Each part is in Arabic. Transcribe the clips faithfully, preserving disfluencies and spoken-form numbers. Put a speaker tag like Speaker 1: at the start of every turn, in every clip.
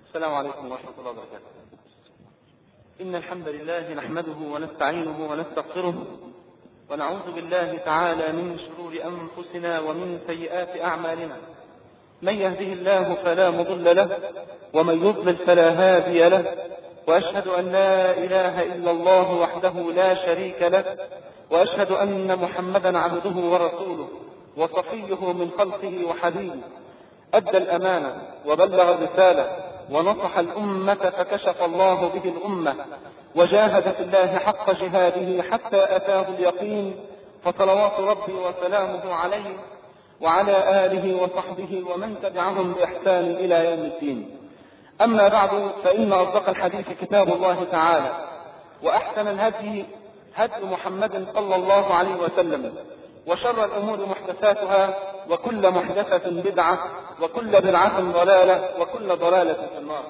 Speaker 1: السلام عليكم ورحمة الله وبركاته. إن الحمد لله نحمده ونستعينه ونستغفره ونعوذ بالله تعالى من شرور أنفسنا ومن سيئات أعمالنا. من يهده الله فلا مضل له ومن يضلل فلا هادي له، وأشهد أن لا إله إلا الله وحده لا شريك له، وأشهد أن محمدا عبده ورسوله وصفيه من خلقه وحبيبه. أدى الأمانة وبلغ الرسالة ونصح الأمة فكشف الله به الأمة، وجاهد في الله حق جهاده حتى أتاه اليقين، فصلوات ربي وسلامه عليه وعلى آله وصحبه ومن تبعهم بإحسان إلى يوم الدين. أما بعد، فإن أصدق الحديث كتاب الله تعالى، وأحسن الهدي هدي محمد صلى الله عليه وسلم، وشر الأمور محدثاتها، وكل محدثة بدعة، وكل بدعة ضلالة، وكل ضلالة في النار.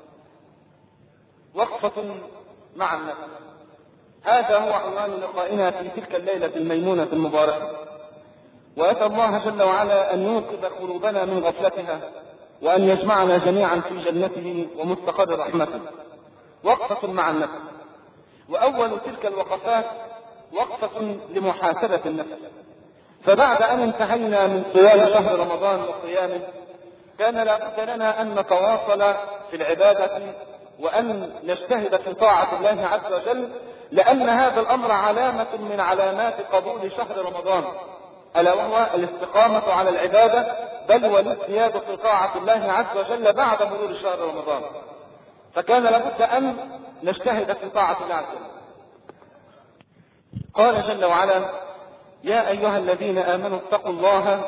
Speaker 1: وقفة مع النفس، هذا هو عنوان لقائنا في تلك الليلة الميمونة المباركة، وأسأل الله جل وعلا أن يوقظ قلوبنا من غفلتها، وأن يجمعنا جميعا في جنته ومستقر رحمته. وقفة مع النفس، وأول تلك الوقفات وقفة لمحاسبة النفس. فبعد أن انتهينا من صيام شهر رمضان وقيامه، كان لا بد لنا أن نتواصل في العبادة وأن نجتهد في طاعة الله عز وجل، لأن هذا الأمر علامة من علامات قبول شهر رمضان، ألا وهو الاستقامة على العبادة، بل والازدياد في طاعة الله عز وجل بعد مرور شهر رمضان. فكان لابد أن نجتهد في طاعة الله عز وجل. قال جل وعلا: يا أيها الذين آمنوا اتقوا الله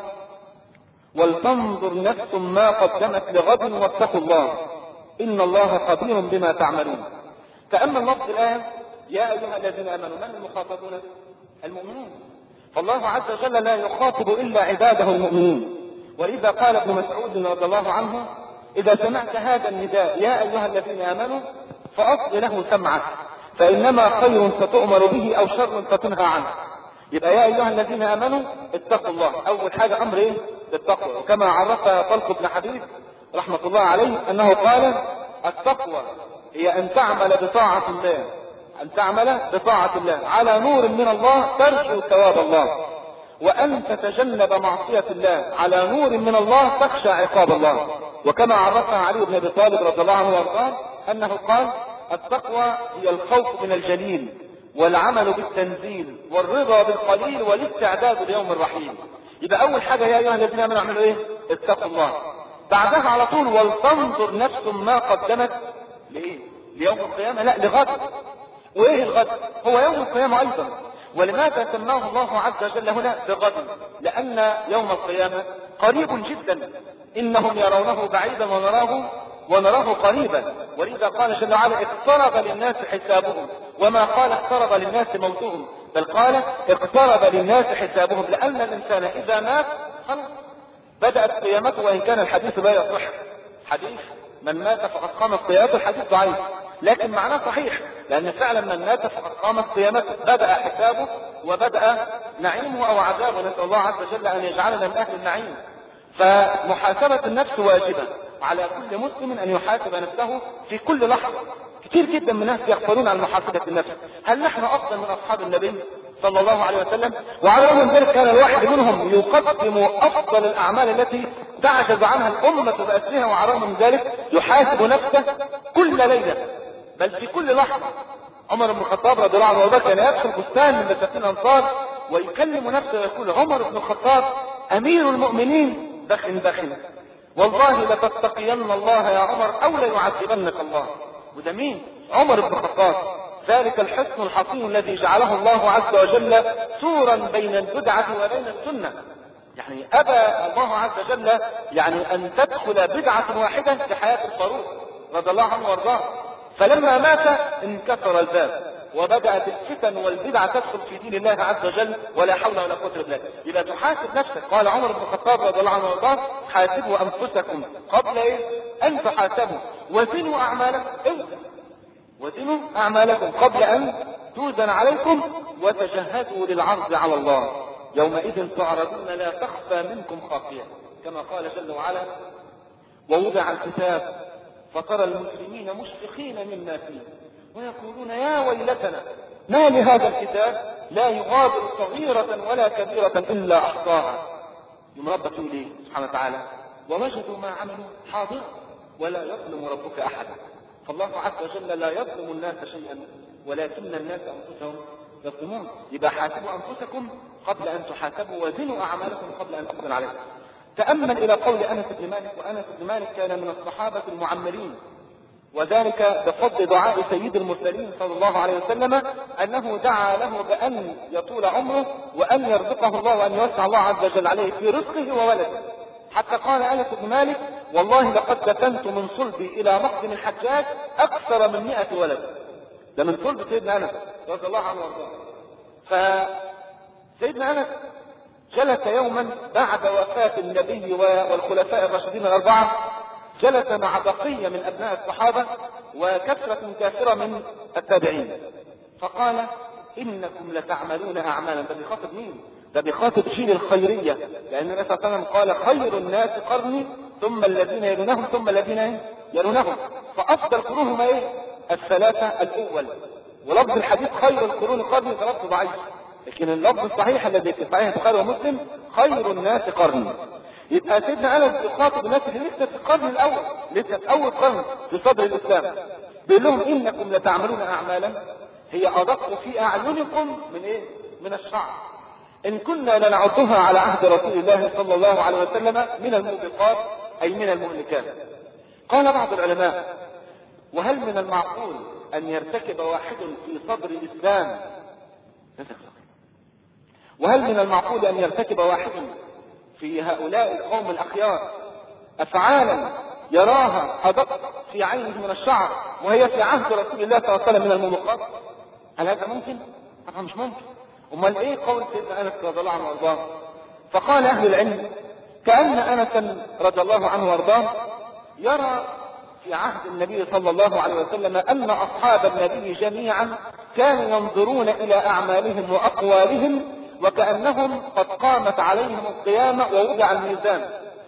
Speaker 1: ولتنظر نفس ما قدمت لغد واتقوا الله إن الله خبير بما تعملون. تأمل لفظ الآية يا أيها الذين آمنوا، من المخاطبون؟ المؤمنون. فالله عز وجل لا يخاطب إلا عباده المؤمنين، ولذا قال ابن مسعود رضي الله عنه: إذا سمعت هذا النداء يا أيها الذين آمنوا فأصغ له سمعك، فإنما خير ستؤمر به أو شر ستنهى عنه. يبقى يا أيها الذين آمنوا اتقوا الله، أول حاجة أمر إيه؟ التقوى. وكما عرفها طلق بن حبيب رحمة الله عليه أنه قال: التقوى هي أن تعمل بطاعة الله، أن تعمل بطاعة الله على نور من الله ترجو ثواب الله، وأن تتجنب معصية الله على نور من الله تخشى عقاب الله. وكما عرفها علي بن أبي طالب رضي الله عنه وارضاه أنه قال: التقوى هي الخوف من الجليل، والعمل بالتنزيل، والرضا بالقليل، والاستعداد ليوم الرحيل. يبقى أول حاجة يا أيها الذين آمنوا اعملوا إيه؟ اتقوا الله. بعدها على طول ولتنظر نفس ما قدمت لإيه؟ ليوم القيامة؟ لا، لغد. وإيه الغد؟ هو يوم القيامة أيضا. ولماذا سماه الله عز وجل هنا بغد؟ لأن يوم القيامة قريب جدا، إنهم يرونه بعيدا ونراه ونراه قريبا. ولذا قال جل وعلا: اقترب للناس حسابهم، وما قال اقترب للناس موتهم، بل قال اقترب للناس حسابهم، لأن الإنسان إذا مات خلاص بدأت قيامته. وإن كان الحديث لا يصح، حديث من مات فقد قامت قيامته الحديث ضعيف، لكن معناه صحيح، لأن فعلا من مات فقد قامت قيامته، بدأ حسابه وبدأ نعيمه أو عذابه. نسأل الله عز وجل أن يجعلنا من أهل النعيم. فمحاسبة النفس واجبة على كل مسلم، أن يحاسب نفسه في كل لحظة. كثير جدا من الناس يغفلون عن محاسبة النفس. هل نحن أفضل من أصحاب النبي صلى الله عليه وسلم؟ وعلى رغم ذلك كان الواحد منهم يقدم أفضل الأعمال التي تعجز عنها الأمة بأسرها، وعلى رغم ذلك يحاسب نفسه كل ليلة، بل في كل لحظة. عمر بن الخطاب رضي الله عنه كان يدخل بستان من بساتين الأنصار ويكلم نفسه ويقول: عمر بن الخطاب أمير المؤمنين بخن بخن، والله لتتقين الله يا عمر أو ليعذبنك الله. وده مين؟ عمر بن الخطاب، ذلك الحصن الحصين الذي جعله الله عز وجل سورا بين البدعة وبين السنة. يعني أبى الله عز وجل يعني أن تدخل بدعة واحدة في حياة الفاروق رضي الله عنه وارضاه. فلما مات انكسر الباب، وبدأت الفتن والبدع تدخل في دين الله عز وجل، ولا حول ولا قوة الا بالله. يبقى تحاسب نفسك. قال عمر بن الخطاب رضي الله عنه وارضاه: حاسبوا انفسكم قبل ايه؟ ان تحاسبوا، وزنوا اعمالكم اوزن وزنوا اعمالكم قبل ان توزن عليكم، وتجهزوا للعرض على الله يومئذ تعرضون لا تخفى منكم خافية، كما قال جل وعلا: ووضع الكتاب فترى المسلمين مشفقين مما فيه ويقولون يا ويلتنا ما لهذا الكتاب لا يغادر صغيرة ولا كبيرة إلا أحصاها. يوم ربك يقول ايه سبحانه وتعالى ووجدوا ما عملوا حاضرا ولا يظلم ربك أحدا. فالله عز وجل لا يظلم الناس شيئا ولكن الناس أنفسهم يظلمون. يبقى حاسبوا أنفسكم قبل أن تحاسبوا وزنوا أعمالكم قبل أن تقبل عليكم. تأمل إلى قول أنس بن مالك، وأنس بن مالك كان من الصحابة المعمرين، وذلك بفضل دعاء سيد المرسلين صلى الله عليه وسلم أنه دعا له بأن يطول عمره وأن يرزقه الله وأن يوسع الله عز وجل عليه في رزقه وولده. حتى قال أنس بن مالك والله لقد دفنت من صلبي إلى مقدم الحجاج أكثر من مئة ولد. ده من صلب سيدنا أنس رضي الله عنه وارضاه. فسيدنا أنس جلس يوما بعد وفاة النبي والخلفاء الراشدين الأربعة، جلس مع بقية من أبناء الصحابة وكثرة كافرة من التابعين، فقال إنكم لتعملون أعمالا. ده بيخاطب مين؟ ده بيخاطب جيل الخيرية، لأن النبي صلى الله عليه وسلم قال خير الناس قرني ثم الذين يلونهم ثم الذين يلونهم، فأفضل قرونهم ايه؟ الثلاثة الأول. ولفظ الحديث خير القرون قرني ده لفظ ضعيف، لكن اللفظ الصحيح الذي في صحيح البخاري ومسلم خير الناس قرني. يبقى سيدنا أنس يخاطب الناس اللي لسه في القرن الأول، لسه في أول قرن في صدر الإسلام، بيقول لهم إنكم لتعملون أعمالا هي أدق في أعينكم من إيه؟ من الشعر، إن كنا لنعدها على عهد رسول الله صلى الله عليه وسلم من الموبقات أي من المهلكات. قال بعض العلماء وهل من المعقول أن يرتكب واحد في صدر الإسلام وهل من المعقول أن يرتكب واحد في هؤلاء القوم الأخيار أفعالا يراها أدق في عينه من الشعر وهي في عهد رسول الله صلى الله عليه وسلم من الموبقات؟ هل هذا ممكن؟ طبعا مش ممكن. امال ايه قول سيدنا انس رضي الله عنه وارضاه؟ فقال اهل العلم كأن انسا رضي الله عنه وارضاه يرى في عهد النبي صلى الله عليه وسلم ان اصحاب النبي جميعا كانوا ينظرون الى اعمالهم واقوالهم وكأنهم قد قامت عليهم القيامة ووضع الميزان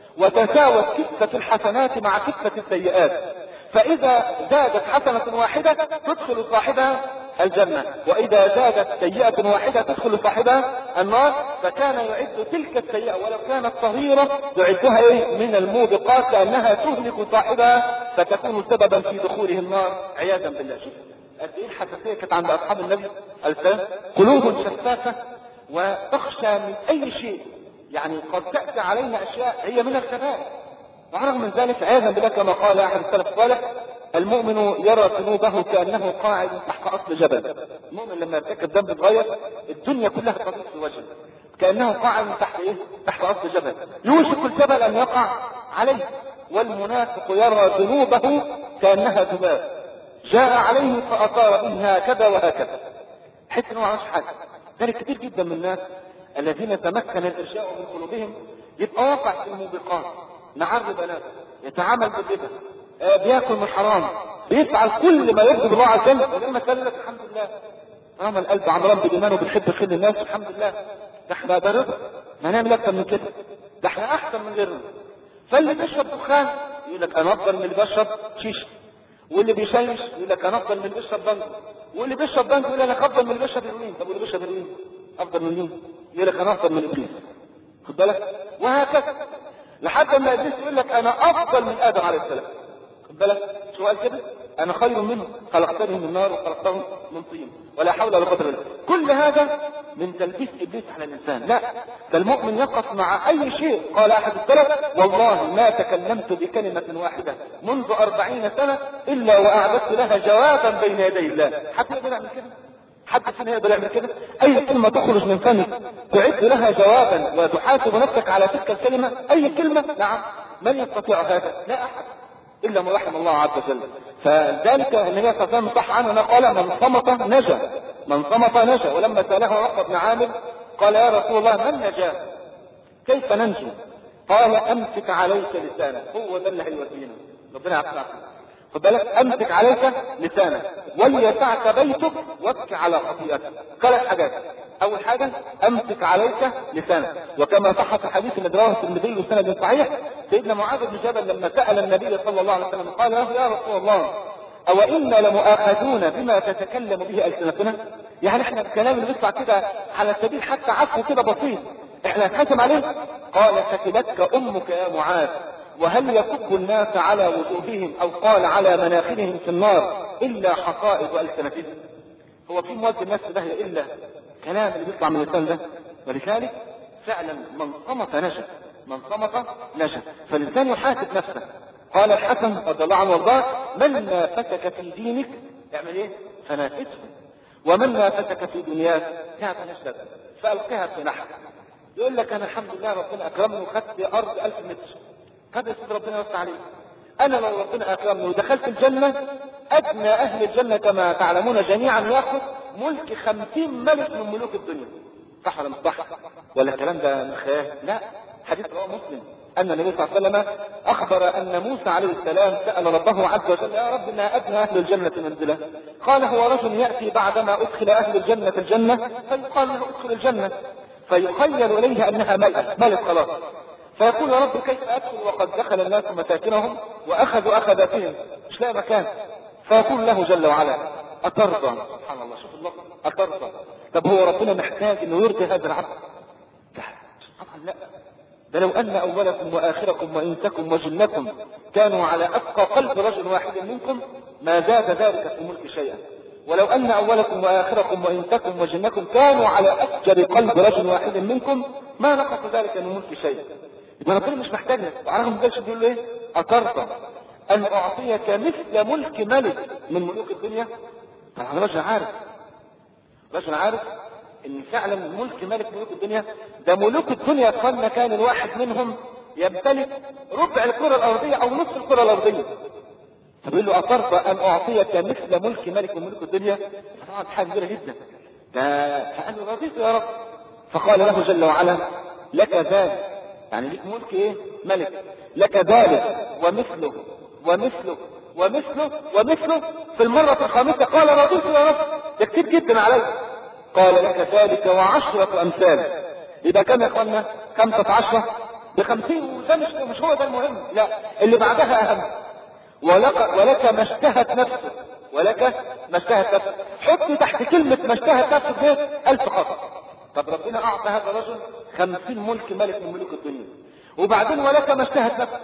Speaker 1: وتساوت كفة الحسنات مع كفة السيئات، فإذا زادت حسنة واحدة تدخل صاحبها الجنة وإذا زادت سيئة واحدة تدخل صاحبها النار. فكان يعد تلك السيئة ولو كانت صغيرة يعدها إيه؟ من الموبقات لأنها تهلك صاحبها فتكون سببا في دخوله النار عياذا بالله. شوف قد إيه الحساسية كانت عند أصحاب النبي السلام، قلوب شفافة وتخشى من أي شيء، يعني قد تأتي علينا أشياء هي من الكبائر، ورغم من ذلك عياذا بالله كما قال أحد السلف الصالح المؤمن يرى ذنوبه كأنه قاعد تحت أصل جبل. المؤمن لما يرتكب ذنب صغير الدنيا كلها تضيق في وجهه كأنه قاعد تحت إيه؟ تحت أصل جبل يوشك الجبل أن يقع عليه. والمنافق يرى ذنوبه كأنها ذباب جاء عليه فأطار به هكذا وهكذا، حتى انه ما عملش حاجة. ذلك كتير جدا من الناس الذين تمكن الإرجاء من قلوبهم يبقى واقع في الموبقات، نعرض بنات، يتعامل بالربا، آه بياكل من حرام، بيفعل كل ما يرضي الله عز وجل، ولما قال لك الحمد لله طالما القلب عمران بالايمان وبنحب خير الناس الحمد لله، ده احنا ده رضا، ما هنعمل اكتر من كده، ده احنا احسن من غيرنا. فاللي بيشرب دخان يقول لك انا افضل من اللي بيشرب شيشه، واللي بيشيش يقول لك انا افضل من اللي بيشرب بنج، واللي بيشرب بنج يقول لك افضل من اللي بيشرب هيروين. طب واللي بيشرب هيروين افضل من مين؟ يقول لك انا افضل من ابليس. خد بالك؟ وهكذا لحد ما ابليس يقول لك انا افضل من ادم عليه السلام. خد بالك؟ شو قال كده؟ انا خير منه خلقتني من نار وخلقته من طين ولا حول ولا قوه الا بالله. كل هذا من تلبيس ابليس على الانسان. لا، ده المؤمن يقف مع اي شيء. قال احد السلف والله ما تكلمت بكلمه واحده منذ أربعين سنه الا واعددت لها جوابا بين يدي الله. حد يقدر يعمل كده؟ حد فينا يقدر يعمل كده؟ اي كلمه تخرج من فمك تعد لها جوابا وتحاسب نفسك على تلك الكلمه. اي كلمه؟ نعم، من يستطيع هذا؟ لا احد الا من رحم الله عز وجل. فذلك النبي صلى الله عليه وسلم صح عنه قال من صمت نجا، من صمت نجا. ولما ساله عقبه بن عامر قال يا رسول الله من نجا؟ كيف ننجو؟ قال امسك عليك لسانك، هو ده اللي هيودينا ربنا يعافينا. خد بالك، امسك عليك لسانك وليسعك بيتك وابكي على خطيئتك. ثلاث حاجات: اول حاجه امسك عليك لسانك، وكما صح في حديث الذي رواه الترمذي بسند صحيح سيدنا معاذ بن جبل لما سال النبي صلى الله عليه وسلم قال له يا رسول الله او انا لمؤاخذون بما تتكلم به السنتنا؟ يعني احنا الكلام اللي بيطلع كده على سبيل حتى عفو كده بسيط احنا هنحاسب عليه؟ قال ثكلتك امك يا معاذ، وهل يكب الناس على وجوههم او قال على مناخرهم في النار الا حصائد السنتهم؟ هو في مواد الناس ده الا كلام اللي بيطلع من اللسان ده؟ ولذلك فعلا من صمت نجا، من صمت نجا، فالانسان يحاسب نفسه. قال الحسن رضي الله عنه وارضاه من نافتك في دينك اعمل ايه؟ فنافسه، ومن نافتك في دنياك فنشدك فالقها في نحر. يقول لك انا الحمد لله ربنا اكرمني وخدت ارض ألف متر، هذا يسيد ربنا يوسع عليه. انا لو ربنا اكرمني ودخلت الجنه ادنى اهل الجنه كما تعلمون جميعا ياخذ ملك خمسين ملك من ملوك الدنيا. صح ولا مش صح؟ ولا الكلام ده من خيال؟ لا، حديث رواه مسلم ان النبي صلى الله عليه وسلم اخبر ان موسى عليه السلام سال ربه عز وجل يا رب ما ادنى اهل الجنه منزله؟ قال هو رجل ياتي بعدما ادخل اهل الجنه الجنه فيقال له ادخل الجنه، فيخيل اليه انها ملأ ملك خلاص، فيقول يا رب كيف ادخل وقد دخل الناس مساكنهم واخذوا اخذاتهم مش لاقي مكان؟ فيقول له جل وعلا اترضى؟ سبحان الله، شوف الله، اترضى؟ طب هو ربنا محتاج انه يرضي هذا العبد؟ طبعا لا. ده لو ان اولكم واخركم وانسكم وجنكم كانوا على اتقى قلب رجل واحد منكم ما زاد ذلك في الملك شيئا، ولو ان اولكم واخركم وانسكم وجنكم كانوا على افجر قلب رجل واحد منكم ما نقص ذلك من الملك شيئا. يبقى ربنا مش محتاج لك. وعلى ذلك بيقول له ايه؟ اترضى ان اعطيك مثل ملك ملك من ملوك الدنيا؟ طبعا رجل عارف، رجل عارف ان فعلا ملك ملك ملوك الدنيا ده ملوك الدنيا كان كان الواحد منهم يمتلك ربع الكره الارضيه او نصف الكره الارضيه. فبيقول له اترضى ان اعطيك مثل ملك ملك من ملوك الدنيا؟ طبعا حاجه كبيره جدا. ده فقال له رضيت يا رب. فقال له جل وعلا لك ذلك، يعني ليك ملك ايه؟ ملك، لك ذلك ومثله ومثله ومثله ومثله في المرة الخامسة. قال رضيت يا رب، ده كتير جدا علي. قال لك ذلك وعشرة امثال. يبقى كم يا اخوانا؟ خمسة عشرة بخمسين. وده مش مش هو ده المهم، لا اللي بعدها اهم. ولك ولك ما اشتهت نفسك، ولك ما اشتهت نفسك. حط تحت كلمة ما اشتهت نفسك دي ألف خط. طب ربنا اعطى هذا الرجل خمسين ملك ملك من ملوك الدنيا، وبعدين ولك ما اشتهت نفسك،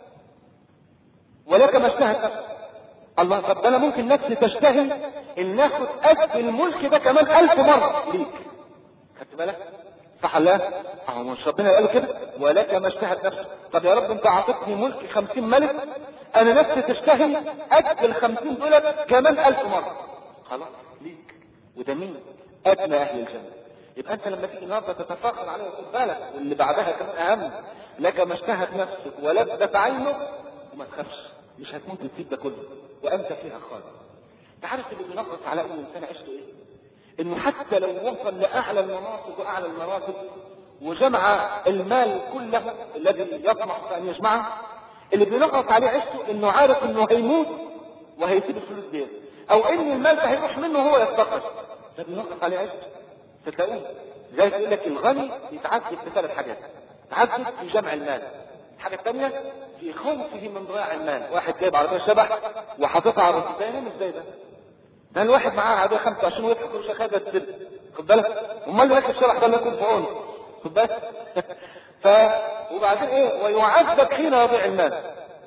Speaker 1: ولك ما اشتهت نفسك. الله، طب انا ممكن نفسي تشتهي ان ناخد قد الملك ده كمان ألف مرة ليك. خدت بالك؟ صح الله؟ اهو مش ربنا قال كده ولك ما اشتهت نفسك. طب يا رب انت اعطيتني ملك خمسين ملك، انا نفسي تشتهي قد الخمسين دول كمان ألف مرة. خلاص ليك. وده مين؟ ادنى اهل الجنة. يبقى انت لما تيجي النهارده تتفاخر عليه وخد بالك، واللي بعدها كمان اهم، لك ما اشتهت نفسك ولذت عينك، وما تخافش مش هتموت وتسيب ده كله وانت فيها خالد. انت عارف اللي بينقص على اي انسان عشته ايه؟ انه حتى لو وصل لاعلى المناصب واعلى المراتب وجمع المال كله الذي يطمح ان يجمعه، اللي بينقص عليه عشته انه عارف انه هيموت وهيسيب الفلوس دي، او ان المال ده هيروح منه وهو يفتقر. ده بينقص عليه عشته. تلاقيه زي يقول لك الغني يتعذب في ثلاث حاجات: يتعذب في جمع المال، الحاجه الثانيه في خوفه من ضياع المال. واحد جايب عربيه شبح وحاططها على الرصيفين ازاي ده؟ ده الواحد معاه عربيه خمسة وعشرين ويضحك كل شيء خدها السر، خد بالك؟ امال اللي راكب شبح ده اللي يكون في عونه، خد بالك؟ ف وبعدين ايه؟ ويعذب حين يضيع المال.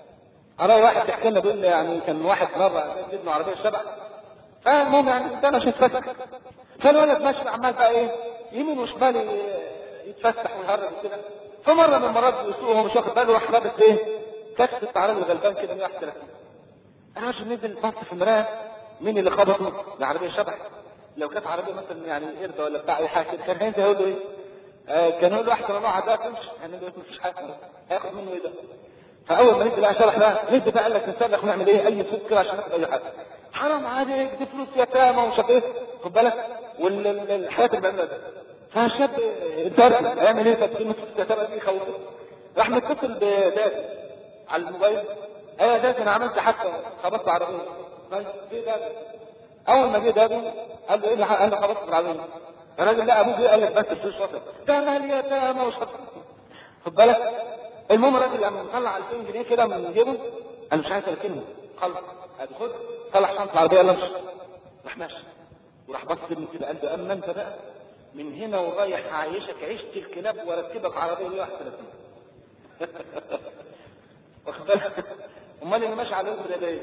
Speaker 1: انا واحد بيحكي لنا بيقول لي يعني كان واحد مره ابنه عربيه شبح، فالمهم يعني ده مش هيتفسح، فالولد ماشي عمال بقى ايه يمين وشمال يتفسح ويهرب كده. فمره من المرات بيسوق وهو مش واخد باله راح لابس ايه؟ كشف التعرض الغلبان كده مية وواحد وثلاثين. انا مش نزل بص في المرايه، مين اللي خبطه؟ العربيه شبح. لو كانت عربيه مثلا يعني قرده ولا بتاع اي حاجه كده كان هينزل يقول له ايه؟ آه كان يقول له احسن الله عداك تمشي، يعني ما فيش حاجه هياخد منه ايه ده؟ فاول ما نزل لقى شبح بقى نزل بقى قال لك نسلخ ونعمل ايه؟ اي صوت كده عشان ناخد اي حاجه. حرام عليك دي فلوس يتامى ومش عارف ايه، خد بالك؟ والحياه اللي بيعملها ده. فالشاب اتضرب هيعمل ايه؟ تفكير فلوس يتامى دي خوفه. راح متصل بدادي على الموبايل، ايوه دادي انا عملت حادثه خبطت عربيه. طيب ايه دادي؟ اول ما جه دادي قال له ايه اللي قال له خبطت العربيه؟ الراجل لا ابوه جه قال لك بس الفلوس وصل، ده مال يتامى وشط. خد بالك. المهم الراجل لما طلع ألفين جنيه كده من جيبه، انا مش عايز اركنهم خلص، خد طلع شنطه العربيه يلا امشي. راح ماشي وراح بص ابني كده قال له اما انت بقى من هنا ورايح هعيشك عيشه الكلاب واركبك عربيه مية وواحد وثلاثين. واخد بالك؟ امال اللي ماشي على الوزن ده ايه؟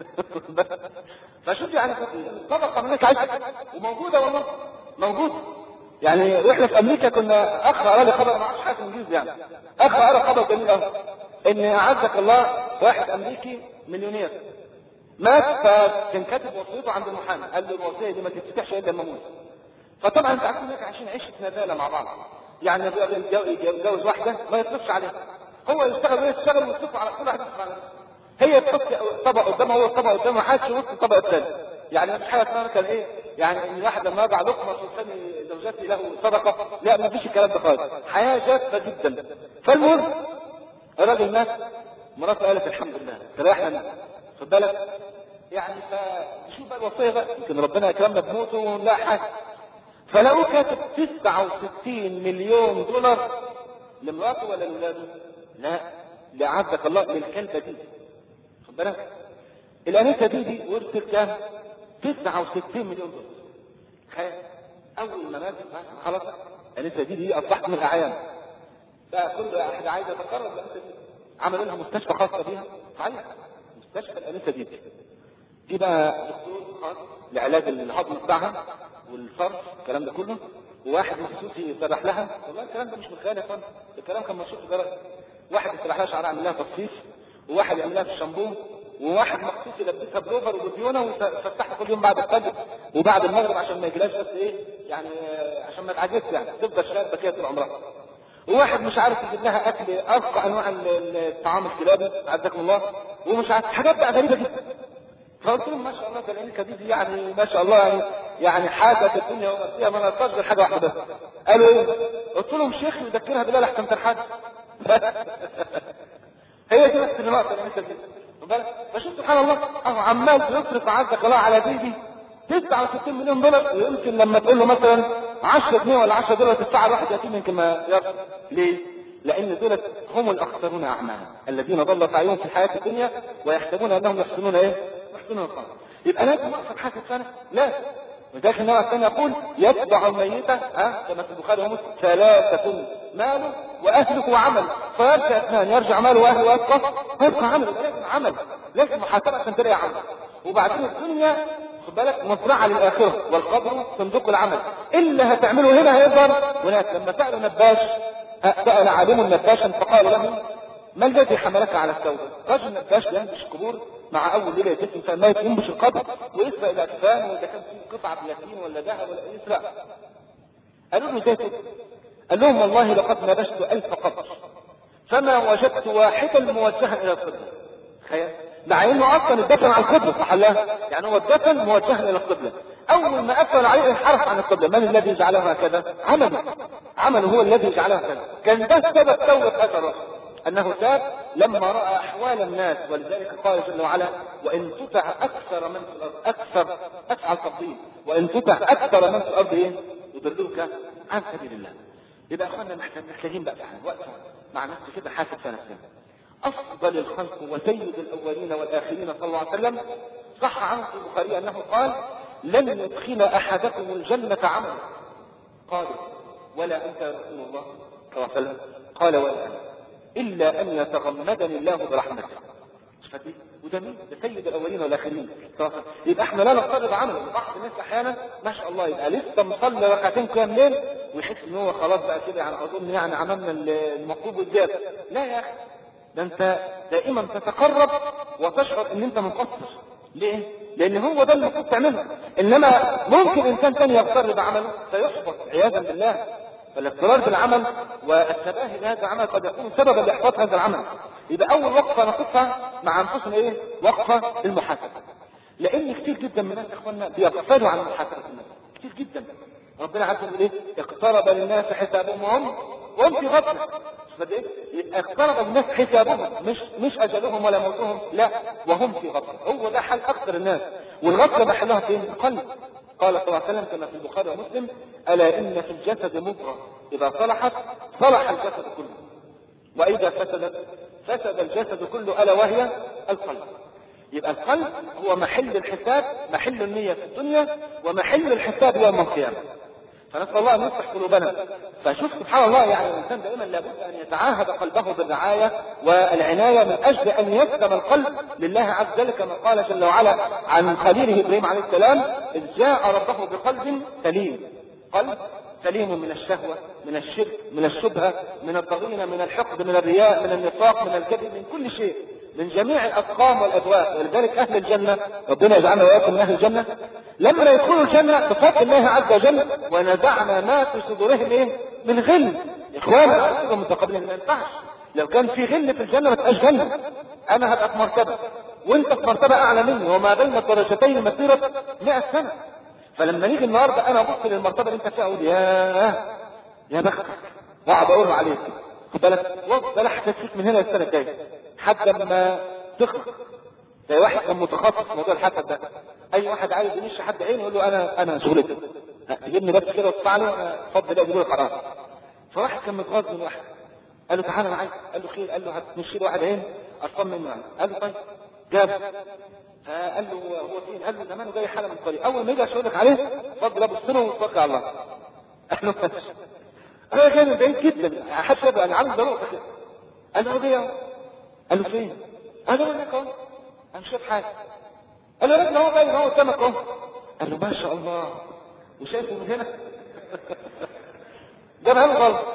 Speaker 1: فشوف يعني طبقه منك عايشه وموجوده والله موجوده. يعني واحنا في امريكا كنا اخ قرا لي خبر ما اعرفش حاجه انجليزي يعني، اخ قرا خبر جميل قوي ان اعزك الله واحد امريكي مليونير مات، فكان كاتب وصيته عند المحامي قال له الوصيه دي ما تتفتحش الا لما اموت. فطبعا انت عارف انك عايشين عيشه ندالة مع بعض، يعني يتجوز واحده ما يصرفش عليها، هو يشتغل وهي تشتغل ويصرفوا على كل واحد يصرف على نفسه، هي تحط طبق قدامها هو الطبق قدامه حاجه يوصل الطبق الثاني. يعني مش حاجه اسمها كان ايه يعني ان واحد لما يضع لقمه والثاني زوجتي له صدقه، لا ما فيش الكلام ده خالص، حياه جافه جدا. فالمهم الراجل مات، مراته قالت الحمد لله تريحنا، خد بالك يعني. فشوف بقى الوصيه بقى يمكن ربنا يكرمنا بموته ونلاقي حاجه، فلقوا كاتب تسعة وستين مليون دولار لمراته ولا لاولاده؟ لا لعزك الله للكلبه دي. خد بالك الانسه دي دي ورثت كام؟ تسعة وستين مليون دولار. اول ما ماتت خلاص الانسه دي دي اصبحت من الاعيان، بقى كل واحد عايز يتقرب الانسه دي، عملوا لها مستشفى خاصه بيها، صحيح مستشفى الانسه دي دي, دي بقى دكتور خاص لعلاج الهضم بتاعها والصرف الكلام ده كله، وواحد مخصوص يسرح لها، والله الكلام ده مش من خيال يا فندم، الكلام كان مشهور في جرس، واحد يسرح لها شعرها يعمل لها تصفيف، وواحد يعمل لها في الشامبو، وواحد مخصوص يلبسها بلوفر وبديونه ويفتحها كل يوم بعد الفجر وبعد المغرب عشان ما يجيلاش بس ايه يعني عشان ما تعجزش يعني تفضل شابه كده طول عمرها، وواحد مش عارف يجيب لها اكل ارقى انواع الطعام الكلابي عزكم الله، ومش عارف حاجات بقى غريبه جدا. فقلت لهم ما شاء الله ده العلكه دي يعني ما شاء الله يعني يعني حاجه في الدنيا وما فيها ما نقصش غير حاجه واحده بس. قالوا ايه؟ قلت لهم شيخ يذكرها بالله لحسن ترحل. هي دي بس اللي ناقصه العلكه دي. فشوف سبحان الله اهو عمال يصرف عزك الله على دي دي تسعة وستين مليون دولار، ويمكن لما تقول له مثلا عشرة جنيه ولا عشرة دولار تدفع الواحد يتيم يمكن ما يرضى. ليه؟ لان دول هم الاخسرون اعمالا الذين ضل سعيهم في الحياه الدنيا ويحسبون انهم يحسنون ايه؟ يحسنون الخلق. يبقى لازم نقصد حاجه ثانيه؟ لا. ولذلك النبي عليه الصلاه والسلام يقول يتبع الميت ها كما في البخاري ومسلم ثلاثه ماله واهله وعمله، فيرجع اثنان يرجع ماله واهله ويبقى يبقى عمله، لازم عمل لازم محاسبه عشان تلاقي عمل. وبعدين الدنيا خد بالك مزرعه للاخره والقبر صندوق العمل، اللي هتعمله هنا هيظهر هناك. لما سالوا نباش سال عالم نباشا فقال له ما الذي حملك على السوداء؟ رجل نباش بينبش القبور مع اول ليله يتم فما ينبش القبر ويسرق الاكفان واذا كان في قطعه بلاتين ولا ذهب ولا يسرق. قالوا له ازاي؟ قال لهم والله لقد نبشت الف قبر فما وجدت واحدا موجها الى القبله. تخيل مع انه اصلا الدفن على القبله صح لا؟ يعني هو الدفن موجها الى القبله، اول ما اقبل عليه انحرف عن القبله. من الذي جعله هكذا؟ عمله عمله هو الذي جعله هكذا. كان ده سبب توبه هذا الرجل انه تاب لما راى احوال الناس، ولذلك قال جل وعلا وان تطع اكثر من في الارض اكثر افعل تفضيل وان تطع اكثر من في الارض ايه؟ يضلوك عن سبيل الله. يبقى اخوانا محتاجين بقى فعلا وقت مع نفسي كده حاسب في نفسنا. افضل الخلق وسيد الاولين والاخرين صلى الله عليه وسلم صح عنه في البخاري انه قال لن يدخل احدكم الجنه عمله. قال ولا انت يا رسول الله صلى الله عليه وسلم؟ قال ولا انا الا ان يتغمدني الله برحمته. وده مين؟ ده سيد الاولين والاخرين. يبقى احنا لا نفترض عمله. بعض الناس احيانا ما شاء الله يبقى لسه مصلي ركعتين قيام ليل ويحس ان هو خلاص بقى كده يعني اظن يعني عملنا المطلوب والجاد. لا يا اخي، ده انت دائما تتقرب وتشعر ان انت مقصر. ليه؟ لان هو ده اللي المفروض تعمله. انما ممكن انسان ثاني يغتر بعمله فيحبط عياذا بالله. فالاضطرار بالعمل والتباهي بهذا العمل قد يكون سببا لاحباط هذا العمل. يبقى اول وقفه نقفها مع انفسنا ايه؟ وقفه المحاسبه. لان كتير جدا من الناس اخواننا بيغفلوا عن محاسبه الناس كتير جدا. ربنا عز وجل ايه؟ اقترب للناس حسابهم وهم وهم في غفله. فايه؟ اقترب الناس حسابهم مش مش اجلهم ولا موتهم، لا وهم في غفله. هو ده حال اكثر الناس. والغفله محلها فين؟ القلب. قال صلى الله عليه وسلم كما في البخاري ومسلم: ألا إن في الجسد مضغة إذا صلحت صلح الجسد كله، وإذا فسدت فسد الجسد كله، ألا وهي القلب. يبقى القلب هو محل الحساب، محل النية في الدنيا، ومحل الحساب يوم القيامة. فنسأل الله أن يصلح قلوبنا. فشوف سبحان الله، يعني الإنسان دائما لابد أن يتعاهد قلبه بالرعاية والعناية من أجل أن يسلم القلب لله عز وجل، كما قال جل وعلا عن خليله إبراهيم عليه السلام: إذ جاء ربه بقلب سليم. قلب سليم من الشهوة، من الشرك، من الشبهة، من الضغينة، من الحقد، من الرياء، من النفاق، من الكذب، من كل شيء، من جميع الأسقام والأدواء. ولذلك أهل الجنة، ربنا يجعلنا وإياكم من أهل الجنة، لما يدخلوا الجنة بفضل الله عز وجل: ونزعنا ما في صدورهم إيه؟ من غل. إخوانا عزيزهم متقابلين، ما ينفعش لو كان في غل في الجنة ما تبقاش جنة. أنا هبقى في مرتبة وأنت في مرتبة أعلى مني، وما بين الدرجتين مسيرة مئة سنة. فلما نيجي النهارده أنا أبص للمرتبة اللي أنت فيها أقول: ياه يا بختك، وأقعد أقول عليك خد بالك، وأفضل أحكي فيك من هنا للسنة الجاية حتى لما تخلص. زي واحد كان متخصص في موضوع الحسد ده، اي واحد عايز يمشي حد عينه يقول له: انا انا شغلتي تجيبني بس كده وتدفع لي وانا اتفضل اجيب له حرام. فواحد كان متغاظ من واحد، قال له: تعالى انا عايز. قال له: خير. قال له: هتمشي له واحد عين قرفان منه يعني. قال له: طيب. جاب. فقال له: هو فين؟ قال له: زمانه جاي حاله من الطريق، اول ما يجي اشاور لك عليه اتفضل ابص له وتوكل على الله. قال له: ماشي. انا كان بعيد جدا، حتى انا عامل ضروره كده. قال له: جاي. قال له: فين؟ قال له: هناك اهو، انا مش شايف حاجه. قال له: راجل اهو باين اهو قدامك اهو. قال له: ما شاء الله، وشايفه من هنا. جابها له غلط.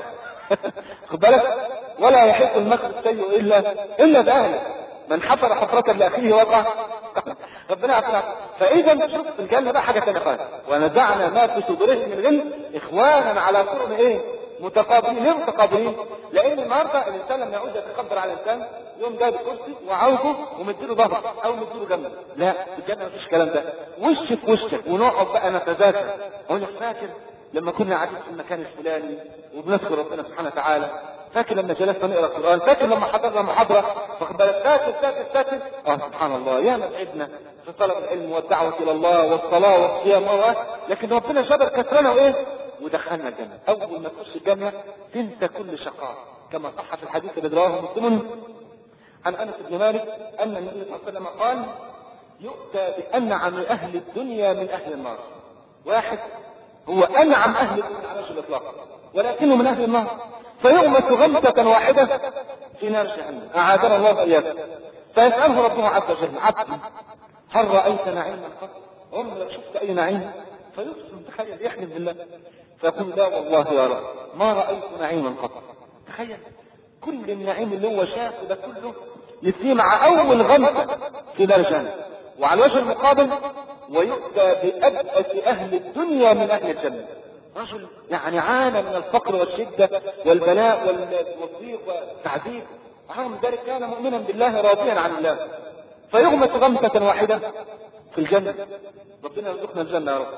Speaker 1: خد بالك، ولا يحق المكر السيء الا الا باهله، من حفر حفرة لاخيه وقع. ربنا يعافينا. فاذا شوف في الجنه بقى حاجه ثانيه خالص: ونزعنا ما في صدورهم من غل اخوانا على سرر ايه؟ متقابلين. ليه متقابلين؟ لان النهارده الانسان لما يعود يتقدر على الانسان يوم جايب الكرسي وعاوزه ومديله ظهر او مديله جنبه. لا، في الجنه مفيش الكلام ده، وش في وشك، ونقعد بقى نتذاكر. اقول لك: فاكر لما كنا قاعدين في المكان الفلاني وبنذكر ربنا سبحانه وتعالى؟ فاكر لما جلسنا نقرا القران؟ فاكر لما حضرنا محاضره؟ واخد بالك؟ فاكر فاكر فاكر اه سبحان الله، يا ما تعبنا في طلب العلم والدعوه الى الله والصلاه والصيام، لكن ربنا جبر كسرنا وايه؟ ودخلنا الجنه. اول ما تخش الجنه تنسى كل شقاء، كما صح في الحديث الذي رواه مسلم عن انس بن مالك ان النبي صلى الله عليه وسلم قال: يؤتى بانعم اهل الدنيا من اهل النار. واحد هو انعم اهل الدنيا على وجه الاطلاق ولكنه من اهل النار، فيغمس غمسه واحده في نار جهنم، اعاذنا الله واياكم. فيساله ربه عز وجل: عبدي هل رايت نعيما قط؟ عمرك شفت اي نعيم؟ فيقسم، تخيل، يحلف بالله، فيقول: لا والله يا رب ما رايت نعيما قط. تخيل كل النعيم اللي هو شافه ده كله يسير مع اول غمسه في نار جهنم. وعلى الوجه المقابل: ويؤتى بأبأس اهل الدنيا من اهل الجنه. رجل يعني عانى من الفقر والشده والبلاء والضيق والتعذيب، رغم ذلك كان مؤمنا بالله راضيا عن الله. فيغمس غمسه واحده في الجنه. ربنا يرزقنا الجنه يا رب.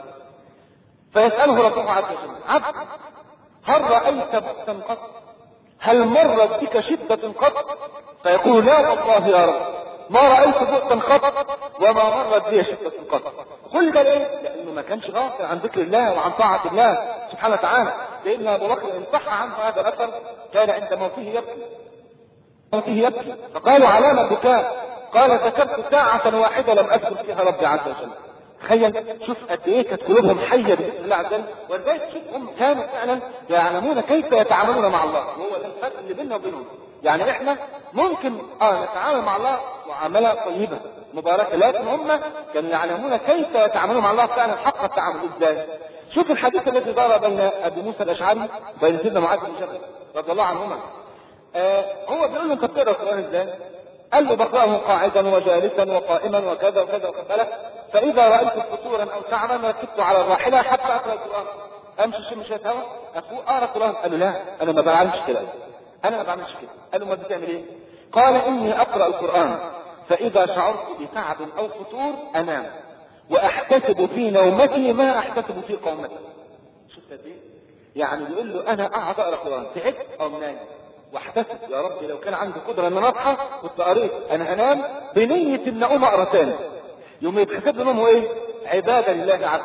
Speaker 1: فيساله ربه عز وجل: عبد هل رايت بؤسا قط؟ هل مرت بك شده قط؟ فيقول: لا والله يا رب ما رايت بؤسا قط وما مرت بي شده قط. كل ده ليه؟ لانه ما كانش غافل عن ذكر الله وعن طاعه الله سبحانه وتعالى. لان ابو بكر ان صح عنه هذا الاثر كان عند موته يبكي موته يبكي فقالوا: علام البكاء؟ قال: ذكرت ساعه واحده لم اذكر فيها ربي عز وجل. تخيل، شوف قد ايه كانت قلوبهم حيه باسم الله عز وجل. ولذلك شوف هم كانوا فعلا يعلمون كيف يتعاملون مع الله، وهو ده الفرق اللي بيننا وبينهم. يعني احنا ممكن اه نتعامل مع الله معامله طيبه مباركه، لكن هم كانوا يعلمون كيف يتعاملون مع الله فعلا حق التعامل. ازاي؟ شوف الحديث الذي دار بين ابي موسى الاشعري وبين سيدنا معاذ بن جبل رضي الله عنهما. آه هو بيقول له: انت بتقرا القران ازاي؟ قال له: بقراه قاعدا وجالسا وقائما وكذا وكذا وكذا، فاذا رايت فتورا او تعبا ركبت على الراحله حتى اقرا القران، امشي شم شويه هوا افوق اقرا القران. قال له: لا انا ما بعملش كده، انا ما بعملش كده. قال له: ما بتعمل ايه؟ قال: اني اقرا القران فاذا شعرت بتعب او فتور انام واحتسب في نومتي ما احتسب في قومتي. شفت قد ايه؟ يعني بيقول له: انا اقعد اقرا القران تعبت او نايم واحتسب يا رب لو كان عندي قدره ان انا اصحى كنت قريت، انا هنام بنيه ان اقوم اقرا ثاني. يوم يتحسب له نومه ايه؟ عباده لله عز وجل.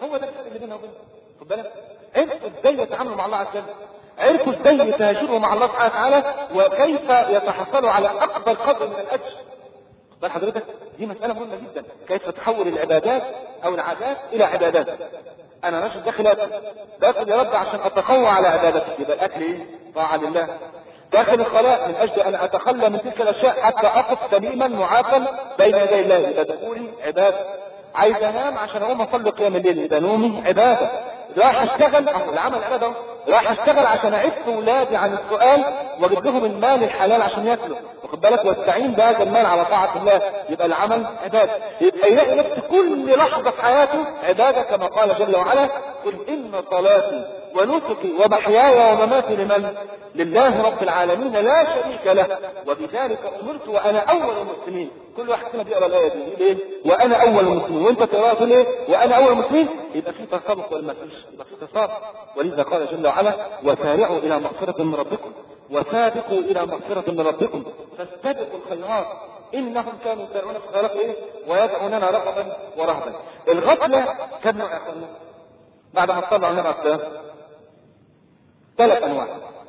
Speaker 1: هو ده الفرق اللي بيننا وبينه. خد بالك، عرفوا ازاي يتعاملوا مع الله عز وجل، عرفوا ازاي يتهاجروا مع الله سبحانه وتعالى، وكيف يتحصلوا على اكبر قدر من الاجر. خد بال حضرتك، دي مساله مهمه جدا، كيف تحول العبادات او العادات الى عبادات. انا ماشي داخل اكل، داخل يا رب عشان اتقوى على عبادتك، يبقى الاكل ايه؟ طاعه لله. داخل الخلاء من اجل ان اتخلى من تلك الاشياء حتى اقف سليما معافا بين يدي الله، يبقى دخولي عباده. عايز انام عشان اقوم اصلي قيام الليل، يبقى نومي عباده. راح اشتغل، اهو العمل عباده، راح اشتغل عشان اعف ولادي عن السؤال واجيب لهم المال الحلال عشان ياكلوا، واخد بالك، واستعين بهذا المال على طاعه الله، يبقى العمل عباده. يبقى يلاقي نفسه كل لحظه في حياته عباده، كما قال جل وعلا: قل ان صلاتي ونسكي ومحياي ومماتي لمن؟ لله رب العالمين لا شريك له، وبذلك امرت وانا اول المسلمين. كل واحد فينا بيقرا الايه دي يقول ايه؟ وانا اول المسلمين، وانت تقراها تقول ايه؟ وانا اول المسلمين. يبقى في تسابق ولا ما فيش؟ يبقى في تسابق. ولذا قال جل وعلا: وسارعوا الى مغفرة من ربكم وسابقوا الى مغفرة من ربكم فاستبقوا الخيرات انهم كانوا يسارعون في الخيرات ايه؟ ويدعوننا رغبا ورهبا. الغفله كم نوع يا اخوانا؟ بعد ما اطلع على النبي ثلاث انواع.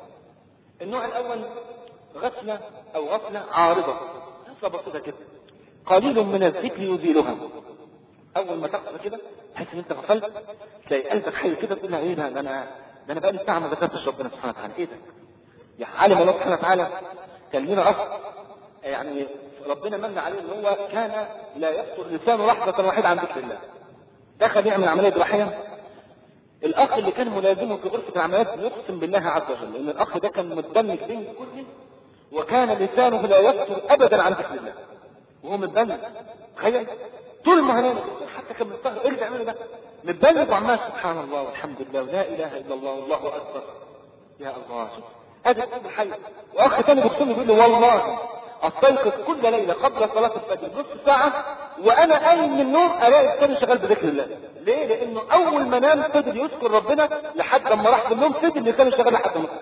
Speaker 1: النوع الاول غفله او غفله عارضه، غفله بسيطه كده، قليل من الذكر يزيلها. اول ما تغفل كده تحس ان انت غفلت، تلاقي قلبك حي كده تقول: ايه ده؟ ده انا ده انا بقالي ساعه ما ذكرتش ربنا سبحانه وتعالى. ايه ده؟ يا عالم الله سبحانه وتعالى كان لنا اخ، يعني ربنا من عليه ان هو كان لا يفتر لسانه لحظه واحده عن ذكر الله. دخل يعمل عمليه جراحيه، الاخ اللي كان ملازمه في غرفه العمليات يقسم بالله عز وجل ان الاخ ده كان متدمج بين كله، وكان لسانه لا يفتر ابدا عن ذكر الله وهو متدمج. تخيل، طول ما هنام حتى كان مستغرب ايه اللي بيعمله ده؟ متدمج وعمال سبحان الله والحمد لله ولا اله الا الله والله اكبر. يا الله، شوف هذا قلب حي. واخ ثاني بيقسم بيقول له: والله استيقظ كل ليله قبل صلاه الفجر نصف ساعه وانا قايم من النوم الاقي الثاني شغال بذكر الله. ليه؟ لانه اول ما نام فضل يذكر ربنا لحد ما راح في النوم، فضل لسانه شغال لحد ما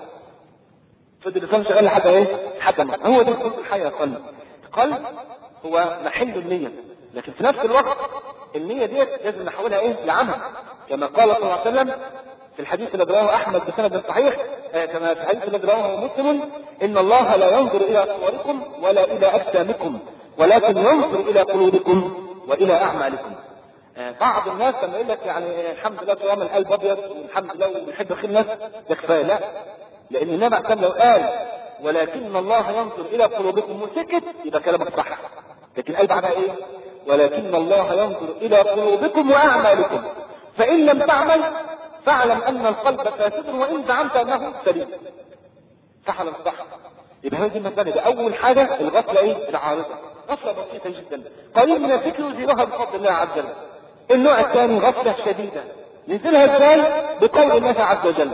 Speaker 1: فضل لسانه شغال لحد ايه؟ لحد ما هو ده القلب الحي يا قلب. القلب هو محل النيه، لكن في نفس الوقت النيه ديت لازم نحولها ايه؟ لعمل، كما قال صلى الله عليه وسلم في الحديث الذي رواه احمد بسند صحيح، آه كما في الحديث الذي رواه مسلم: ان الله لا ينظر الى صوركم ولا الى اجسامكم ولكن ينظر الى قلوبكم والى اعمالكم. آه بعض الناس لما يقول لك يعني الحمد لله طالما القلب ابيض والحمد لله وبيحب خير الناس ده كفايه. لا، لان النبي عليه لو قال ولكن الله ينظر الى قلوبكم وسكت يبقى كلامك صح، لكن قال بعدها ايه؟ ولكن الله ينظر الى قلوبكم واعمالكم فان لم تعمل فاعلم ان القلب فاسد وان زعمت انه سليم. صح ولا مش صح؟ يبقى هذه المساله دي اول حاجه، الغفله ايه؟ العارضه، غفله بسيطه جدا، قليل من الفكر يزيلها بفضل الله عز وجل. النوع الثاني غفله شديده، نزلها ازاي؟ بقول الله عز وجل: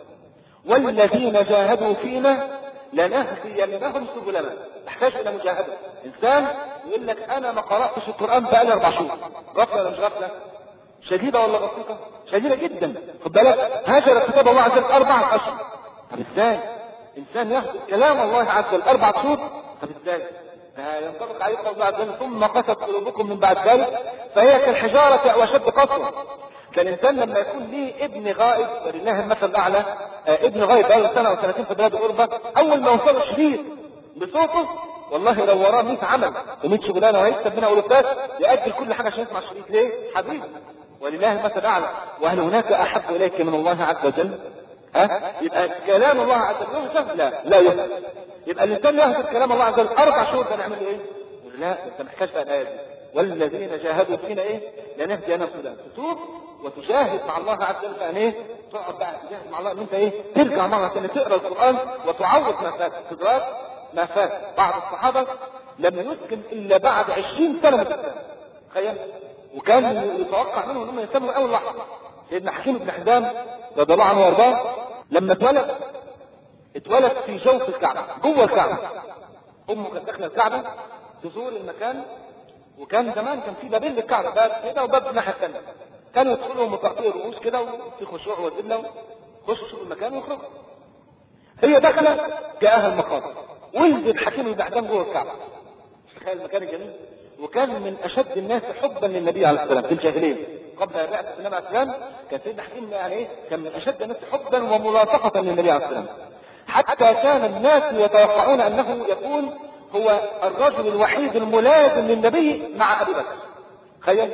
Speaker 1: والذين جاهدوا فينا لنهدينهم سبلنا. تحتاج الى مجاهده. انسان يقول لك انا ما قراتش القران بقالي اربع شهور، غفله ولا مش غفله؟ شديده ولا بسيطه؟ شديده جدا. خد بالك، هاجر كتاب الله عز وجل اربعه اشهر. طب ازاي انسان ياخذ كلام الله عز وجل اربع شهور؟ طب ازاي؟ ينطبق عليه قول الله عز وجل: ثم قست قلوبكم من بعد ذلك فهي كالحجاره او اشد قسوه. فالانسان لما يكون ليه ابن غائب، ولله المثل الاعلى، آه ابن غائب بقاله سنه او سنتين في بلاد الغربه، اول ما يوصل شديد بصوته والله لو وراه مية عمل ومية شغلانه وهيكسب منها الوفات ياجل كل حاجه عشان يسمع الشريط. ليه؟ حبيبي، ولله المثل الاعلى. وهل هناك احب اليك من الله عز وجل؟ ها؟ يبقى كلام الله عز وجل يهزم؟ لا، لا يهزم. يبقى الانسان يهزم كلام الله عز وجل اربع شهور ده نعمل ايه؟ لا، انت محتاج بقى الايه دي: والذين جاهدوا فينا ايه؟ لنهدينهم سبلنا. تتوب وتجاهد مع الله عز وجل. يعني ايه؟ تقعد بقى تجاهد مع الله ان انت ايه؟ ترجع مره ثانيه تقرا القران وتعوض ما فات، تدرك ما فات. بعض الصحابه لم يسلم الا بعد عشرين سنه من الاسلام. تخيل، وكان يتوقع منهم انهم يسلموا اول لحظه. سيدنا حكيم بن حزام رضي الله عنه وارضاه لما اتولد اتولد في جوف الكعبه، جوه الكعبه. امه كانت داخله الكعبه تزور المكان، وكان زمان كان في بابين للكعبه، باب كده وباب الناحيه الثانيه. كانوا يدخلوا متقطعي الرؤوس كده وفي خشوع وذله، خشوا شوفوا المكان ويخرجوا. هي داخله جاءها المخاض، ولد حكيم بن حزام جوه الكعبه. تخيل المكان الجميل. وكان من اشد الناس حبا للنبي عليه الصلاه والسلام في الجاهليه. قبل بعثة النبي عليه السلام كان سيدنا حكيم يعني ايه كان من اشد الناس حبا وملاصقة للنبي عليه السلام، حتى كان الناس يتوقعون انه يكون هو الرجل الوحيد الملازم للنبي مع ابي بكر. تخيل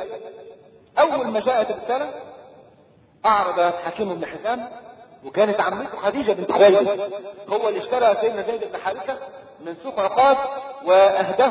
Speaker 1: اول ما جاءت الرسالة اعرض حكيم بن حزام، وكانت عمته خديجة بنت خويلد هو اللي اشترى سيدنا زيد بن حارثة من سوق عقاد واهداه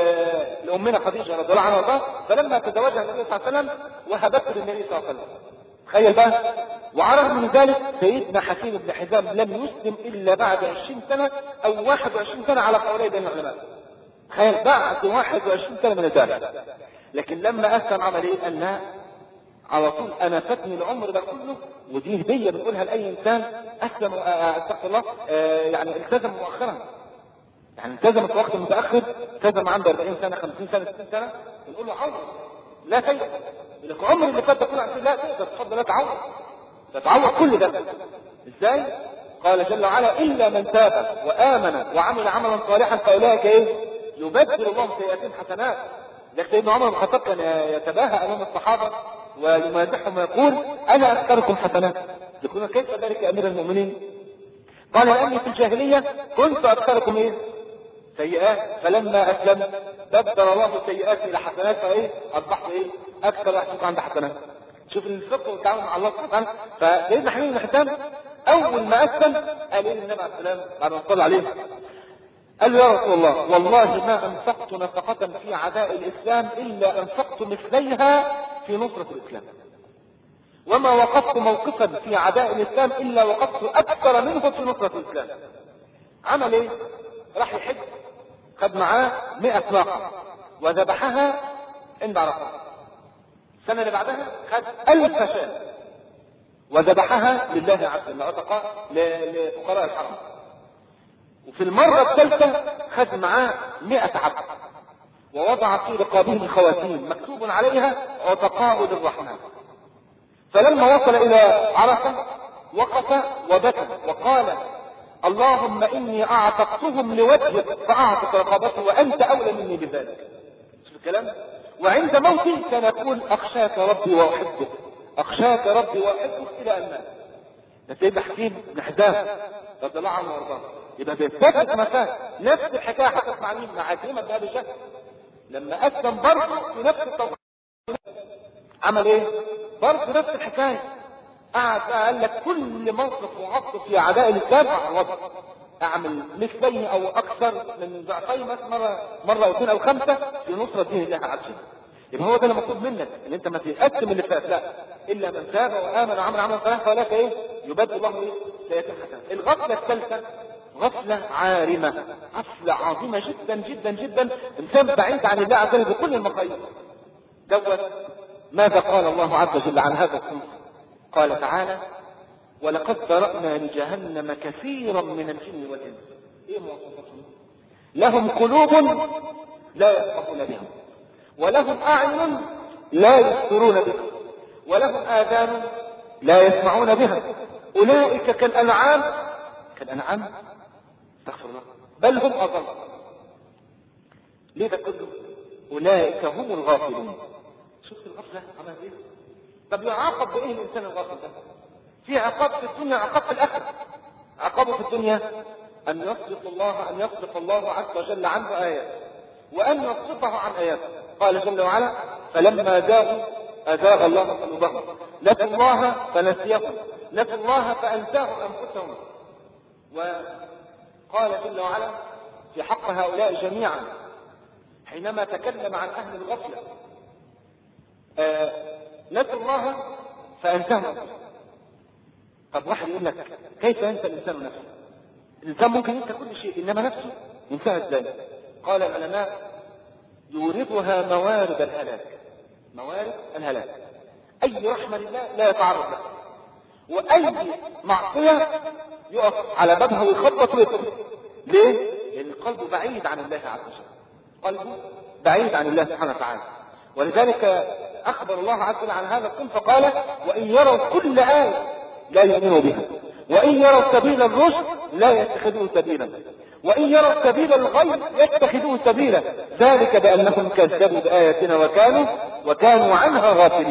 Speaker 1: لامنا خديجة رضي الله عنها وارضاها، فلما تزوجها النبي صلى الله عليه وسلم وهبته للنبي صلى الله عليه وسلم. تخيل بقى. وعلى من ذلك سيدنا حكيم بن حزام لم يسلم الا بعد عشرين سنة او واحد وعشرين سنة على قولي بين العلماء. تخيل بعد واحد وعشرين سنة من ذلك. لكن لما اسلم عمل ايه؟ قال لا على طول انا فاتني العمر ده كله، ودي هديه بنقولها لاي انسان اسلم استغفر الله يعني التزم مؤخرا، يعني التزم في وقت متاخر، التزم عنده أربعين سنة خمسين سنة ستين سنة، بنقول له عمر لا تيأس، لك عمر اللي فات ده كله عشان لا تقدر تفضل لا تعوض تتعوض كل ده. ازاي؟ قال جل وعلا الا من تاب وامن وعمل عملا صالحا فاولئك ايه؟ يبدل الله سيئاتهم حسنات. لكن سيدنا عمر بن الخطاب كان يتباهى امام الصحابه ويمازحهم ويقول انا اكثركم حسنات، يقولون كيف ذلك امير المؤمنين؟ قال لاني في الجاهليه كنت اكثركم ايه؟ سيئات، فلما اسلم بدل الله سيئاتي الى حسنات فايه؟ اصبحت ايه؟ اكثر واحد عند حسنات. شوف الفقه والتعامل مع الله سبحانه وتعالى. فسيدنا حكيم بن حزام اول ما اسلم قال ايه للنبي عليه السلام بعد ما صلى عليه؟ قال له يا رسول الله والله ما انفقت نفقة في عداء الاسلام الا انفقت مثليها في نصرة الاسلام، وما وقفت موقفا في عداء الاسلام الا وقفت اكثر منه في نصرة الاسلام. عمل ايه؟ راح يحج، خد معاه مئة ناقة وذبحها عند عرفات. السنة اللي بعدها خد ألف شاة وذبحها لله عز وجل لفقراء الحرم. وفي المرة الثالثة خد معاه مئة عبد ووضع في رقابهم خواتيم مكتوب عليها عتقاء للرحمن. فلما وصل إلى عرفة وقف وبكى وقال اللهم إني أعتقتهم لوجهك فأعتق رقابتي وأنت أولى مني بذلك. شوف الكلام. وعند موتي كان يقول أخشاك ربي وأحبك أخشاك ربي وأحبك إلى أن مات. ده سيدنا حكيم بن حزام رضي الله عنه وارضاه. يبقى بيثبت مكان نفس الحكايه حصلت مع مين؟ مع كريمه بن ابي جهل لما اسلم برضه في نفس التوقيت. عمل ايه؟ برضه نفس الحكايه. قعد قال لك كل موقف وعطف في اعداء الاسلام اعرضه اعمل مثلين او اكثر من ضعفين مره مره او اثنين او خمسه في نصره دين الله عز وجل. يبقى هو ده اللي مطلوب منك ان انت ما تقسم اللي فات، لا الا من تاب وامن وعمل عملا صالحا فلك ايه؟ يبدل الله ايه؟ سيئات الحسنات. الغفله الثالثه غفله عارمه، غفله عظيمه جدا جدا جدا، انسان بعيد عن الله عز وجل بكل المقاييس. دوت ماذا قال الله عز وجل عن هذا الصنف؟ قال تعالى ولقد ذرأنا لجهنم كثيرا من الجن والانس. ايه مواصفاتهم؟ لهم قلوب لا يفقهون بها ولهم اعين لا يبصرون بها ولهم اذان لا يسمعون بها اولئك كالانعام كالانعام استغفر الله بل هم اضل. ليه ده كله؟ اولئك هم الغافلون. شوف الغفله عمل ايه؟ طب يعاقب بايه الانسان الغافل ده؟ في عقاب في الدنيا عقاب في الاخره. عقابه في الدنيا ان يصدق الله ان يصدق الله عز وجل عنه ايات وان يصدقه عن اياته. قال جل وعلا فلما زاغوا ازاغ الله قلوبهم نسوا الله فنسيهم نسوا الله فانساهم انفسهم. وقال جل وعلا في حق هؤلاء جميعا حينما تكلم عن اهل الغفله آه نسوا الله فانساهم انفسهم. طب واحد يقول لك كيف ينسى الانسان نفسه؟ الانسان ممكن ينسى كل شيء انما نفسه ينساها ازاي؟ قال العلماء يوردها موارد الهلاك. موارد الهلاك اي رحمه لله لا يتعرض لها، واي معصيه يقف على بابها ويخبط ويطرد. ليه؟ لان قلبه بعيد عن الله عز وجل، قلبه بعيد عن الله سبحانه وتعالى. ولذلك اخبر الله عز وجل عن هذا الصنف فقال وان يروا كل آية لا يؤمنوا بها وان يروا سبيل الرشد لا يتخذوه سبيلا وان يروا سبيل الغي يتخذوه سبيلا ذلك بانهم كذبوا باياتنا وكانوا وكانوا عنها غافلين.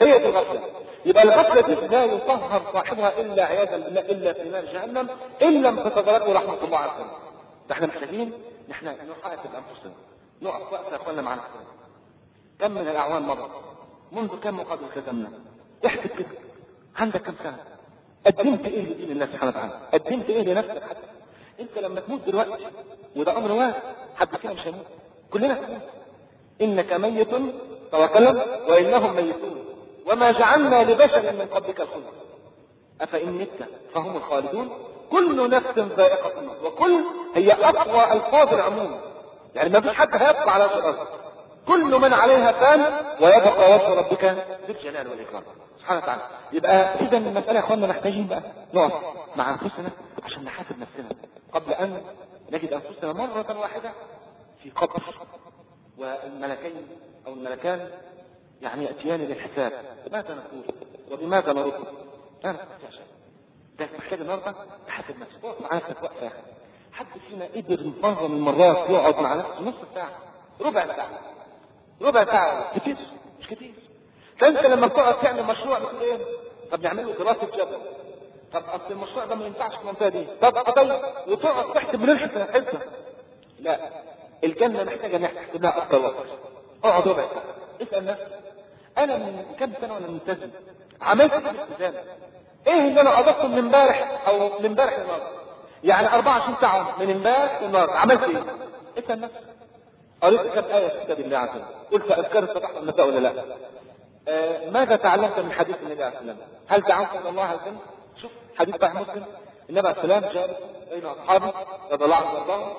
Speaker 1: هي دي الغفلة. يبقى الغفلة دي لا يطهر صاحبها إلا عياذا بالله إلا في نار جهنم إن لم تتدركه رحمة الله عز وجل. فاحنا محتاجين نحن نحاسب أنفسنا، نقف وقفة يا أخوانا مع نفسنا. كم من الأعوام مرة، منذ كم مقابل ختمنا، احسب كده عندك كم سنة، قدمت إيه لدين الله سبحانه وتعالى، قدمت إيه لنفسك. حتى أنت لما تموت دلوقتي وده أمر واحد، حد فينا مش هيموت، كلنا هنموت. إنك ميت توكلم وإنهم ميتون وما جعلنا لبشر من قبلك الخلد أفإن مت فهم الخالدون كل نفس ذائقة الموت. وكل هي أقوى ألفاظ العموم، يعني ما فيش حد هيبقى على وجه الأرض، كل من عليها فان ويبقى وجه ربك ذو الجلال والإكرام سبحانه وتعالى. يبقى إذا المسألة يا أخوانا محتاجين بقى نقف مع أنفسنا عشان نحاسب نفسنا قبل أن نجد أنفسنا مرة واحدة في قبر والملكين أو الملكان يعني يأتيان للحساب. ماذا نقول وبماذا نرد؟ أنا أستعجب ده محتاج النهارده تحاسب نفسك، وقف مع نفسك وقفة. حد فينا قدر مرة من المرات يقعد مع نفسه نص ساعة، ربع ساعة، ربع ساعة كتير مش كتير. فأنت لما بتقعد تعمل مشروع بتقول إيه؟ طب نعمله دراسة جدوى، طب أصل المشروع ده ما ينفعش في المنطقة دي، طب قضية وتقعد تحسب من الحساب حساب. لا، الجنة محتاجة إن احنا نحسب لها أكتر وقت. اقعد ربع ساعة اسأل نفسك أنا من كم سنة وأنا ملتزم؟ عملت إيه في الالتزام؟ إيه اللي أنا أضفته من امبارح أو من امبارح للنهارده؟ يعني أربعة وعشرين ساعة من امبارح للنهارده عملت إيه؟ اسأل نفسك. قريت كم آية في كتاب الله عز وجل؟ قلت أذكار الصباح والمساء ولا لا؟ آه ماذا تعلمت من حديث النبي عليه السلام؟ هل دعوت إلى الله عز وجل؟ شوف حديث صحيح مسلم، النبي عليه السلام جاء بين أصحابه رضي الله عنهم وارضاهم،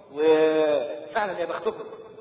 Speaker 1: وفعلا يا بختهم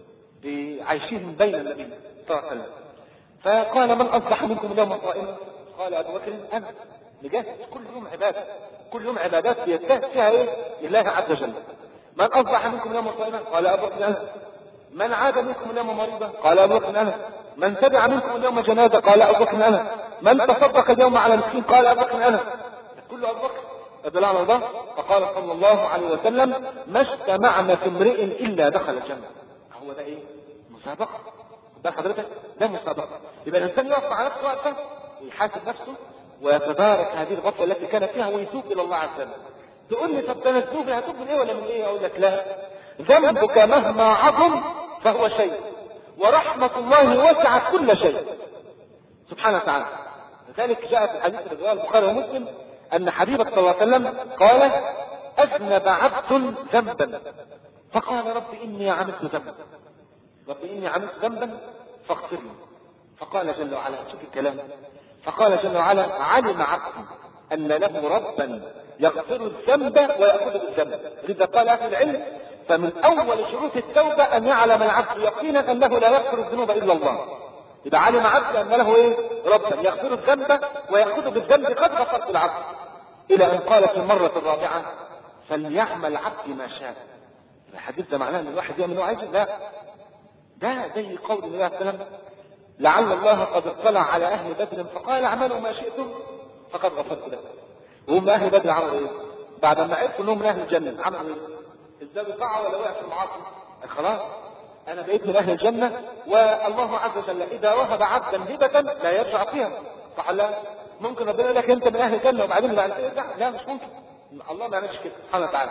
Speaker 1: بعيشهم بين النبي صلى الله عليه وسلم. فقال من أصبح منكم اليوم صائما؟ قال أبو بكر أنا. نجاهد كل يوم عبادة، كل يوم عبادات يجتهد فيها إيه؟ لله عز وجل. من أصبح منكم اليوم صائما؟ قال أبو بكر أنا. من عاد منكم اليوم مريضا؟ قال أبو بكر أنا. من تبع منكم اليوم جنازة؟ قال أبو بكر أنا. من تصدق اليوم على مسكين؟ قال أبو بكر أنا. كله أبو بكر رضي الله عنه. فقال صلى الله عليه وسلم ما اجتمعنا في امرئ إلا دخل الجنة. هو ده إيه؟ مسابقة. ده حضرتك ده مسابقة. يبقى الإنسان يقف مع نفسه وقفة ويحاسب نفسه ويتدارك هذه الغفلة التي كانت فيها ويتوب إلى الله عز وجل. تقول لي طب ده انا اتوب هتوب من ايه ولا من ايه؟ اقول لك لا، ذنبك مهما عظم فهو شيء، ورحمة الله وسعت كل شيء سبحانه وتعالى. لذلك جاء في الحديث في رواية البخاري ومسلم أن حبيبك صلى الله عليه وسلم قال أذنب عبد ذنبا فقال رب إني عملت ذنبا، رب إني عملت ذنبا فاغفر لي. فقال جل وعلا، شوف الكلام، فقال جل وعلا علم عبدي أن له ربا يغفر الذنب ويأخذ بالذنب. لذا قال أهل العلم فمن أول شروط التوبة أن يعلم العبد يقينا أنه لا يغفر الذنوب إلا الله. إذا علم عبد أن له إيه؟ ربا يغفر الذنب ويأخذ بالذنب قد غفرت العبد، إلى أن قال في المرة الرابعة فليعمل عبدي ما شاء. الحديث ده معناه أن الواحد يعمل ما عايز؟ لا، ده زي قول النبي عليه السلام لعل الله قد اطلع على أهل بدر فقال اعملوا ما شئتم فقد غفرت لكم. وهم أهل بدر عملوا إيه؟ بعد ما عرفوا أنهم من أهل الجنة عملوا إيه؟ ازاي بيطاعوا ولا وقع في المعاصي؟ خلاص أنا بقيت من أهل الجنة، والله عز وجل إذا وهب عبدا هبة لا يرجع فيها. صح لا؟ ممكن ربنا يقول لك أنت من أهل الجنة وبعدين بعد كده لا, لا مش ممكن، الله ما يعملش كده سبحانه وتعالى.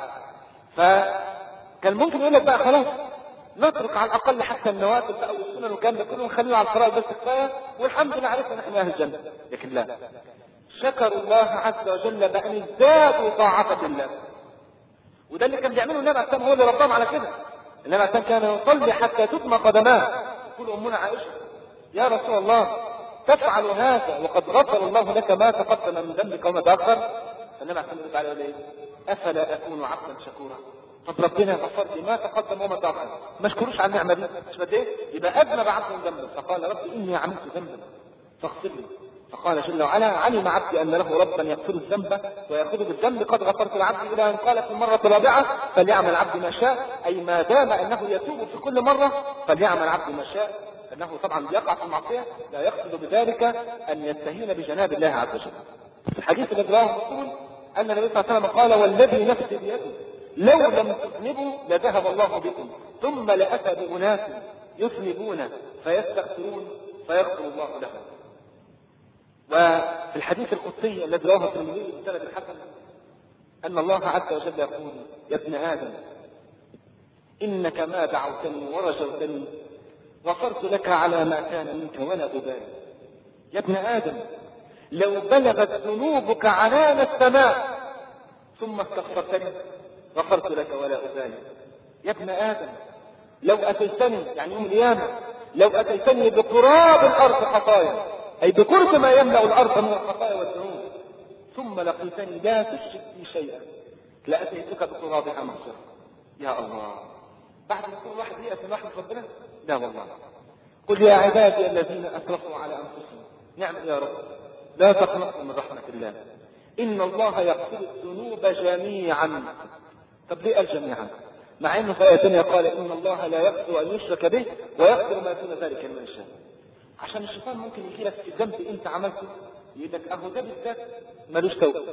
Speaker 1: فكان ممكن يقول لك بقى خلاص نترك على الأقل حتى النوافل بقى والسنن والكلام ده كله ونخلينا على الفرائض بس كفاية والحمد لله عرفنا نحن من أهل الجنة. لكن لا، شكروا الله عز وجل بأن ازدادوا طاعة لله. وده اللي كان بيعمله النبي عليه السلام، هو اللي ربهم على كده. النبي عليه السلام كان يصلي حتى تدمى قدماه. تقول أمنا عائشة يا رسول الله تفعل هذا وقد غفر الله لك ما تقدم من ذنبك وما تأخر؟ فالنبي عليه السلام قال له أفلا أكون عبدا شكورا؟ طب ربنا غفر لي ما تقدم وما تأخر، ما اشكروش على النعمة دي، مش بدي ايه؟ يبقى أذنب عبد ذنبا فقال ربي إني عملت ذنبا فاغفر لي. فقال جل وعلا علم عبدي أن له ربا يغفر الذنب ويأخذ بالذنب قد غفرت العبد، إلى أن قال في المرة الرابعة فليعمل عبد ما شاء، أي ما دام أنه يتوب في كل مرة فليعمل عبد ما شاء، أنه طبعا يقع في المعصية لا يقصد بذلك أن يستهين بجناب الله عز وجل. في الحديث الذي رواه مسلم أن النبي صلى الله عليه وسلم قال والذي نفسي بيده لو لم تذنبوا لذهب الله بكم ثم لأتى بأناس يذنبون فيستغفرون فيغفر الله لهم. وفي الحديث القدسي الذي رواه الترمذي بسند الحسن أن الله عز وجل يقول: يا ابن آدم إنك ما دعوتني ورجوتني غفرت لك على ما كان منك ولا أبالي. يا ابن آدم لو بلغت ذنوبك عنان السماء ثم استغفرتني غفرت لك ولا أبالي. يا ابن آدم لو أتيتني، يعني يوم القيامة، لو أتيتني بقراب الأرض خطايا، أي بقرب ما يملأ الأرض من الخطايا والذنوب، ثم لقيتني لا تشرك بي شيئا لأتيتك بقرابها مغفرة. يا الله، بعد ما يكون واحد يأس من رحمة ربنا؟ لا والله. قل يا عبادي الذين أسرفوا على أنفسهم، نعم يا رب، لا تقنطوا من رحمة الله، إن الله يغفر الذنوب جميعا. طب ليه قال جميعا؟ مع انه في آية ثانية قال إن الله لا يغفر أن يشرك به ويغفر ما دون ذلك لمن يشاء. عشان الشيطان ممكن يجي لك في ذنب انت عملته يقول لك اهو ده بالذات ملوش توبة،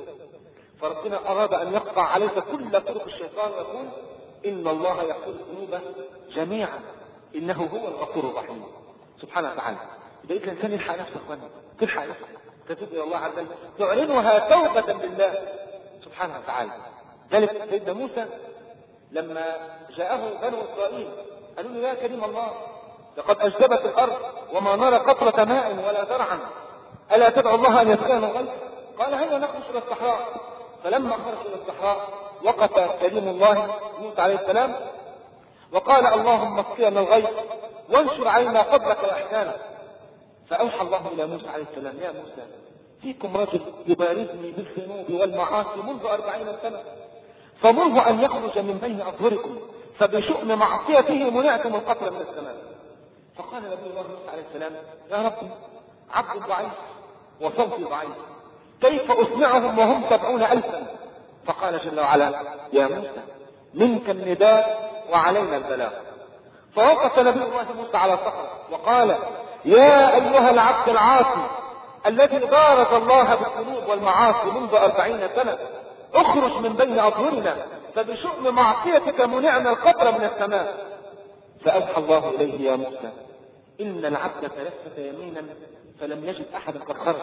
Speaker 1: فربنا أراد أن يقطع عليك كل طرق الشيطان ويقول إن الله يغفر الذنوب جميعا إنه هو الغفور الرحيم سبحانه وتعالى. إذا الإنسان يلحق نفسه أخوانا، تلحق نفسك، تتوب إلى الله عز وجل، تعلنها توبة لله سبحانه وتعالى. ذلك سيدنا موسى لما جاءه بنو إسرائيل قالوا له: يا كريم الله، لقد أجدبت الأرض وما نرى قطرة ماء ولا زرعا، ألا تدعو الله أن يسقينا الغيث؟ قال: هيا نخرج إلى الصحراء. فلما خرج إلى الصحراء وقف كريم الله موسى عليه السلام وقال: اللهم اسقينا الغيث وانشر علينا فضلك وإحسانك. فأوحى الله إلى موسى عليه السلام: يا موسى، فيكم رجل يبارزني بالذنوب والمعاصي منذ أربعين سنة، فمره أن يخرج من بين أظهركم، فبشؤم معصيته منعتم القطر من السماء. فقال نبي الله موسى عليه السلام: يا رب، عبد ضعيف وصوتي ضعيف، كيف أسمعهم وهم سبعون ألفا؟ فقال جل وعلا: يا موسى، منك النداء وعلينا البلاغ. فوقف نبي الله موسى على صخرة وقال: يا أيها العبد العاصي الذي بارز الله بالذنوب والمعاصي منذ أربعين سنة، اخرج من بين أظهرنا، فبشؤم معصيتك منعنا القطر من السماء. فأوحى الله إليه: يا موسى، إن العبد تلفت يمينا فلم يجد أحدا قد خرج،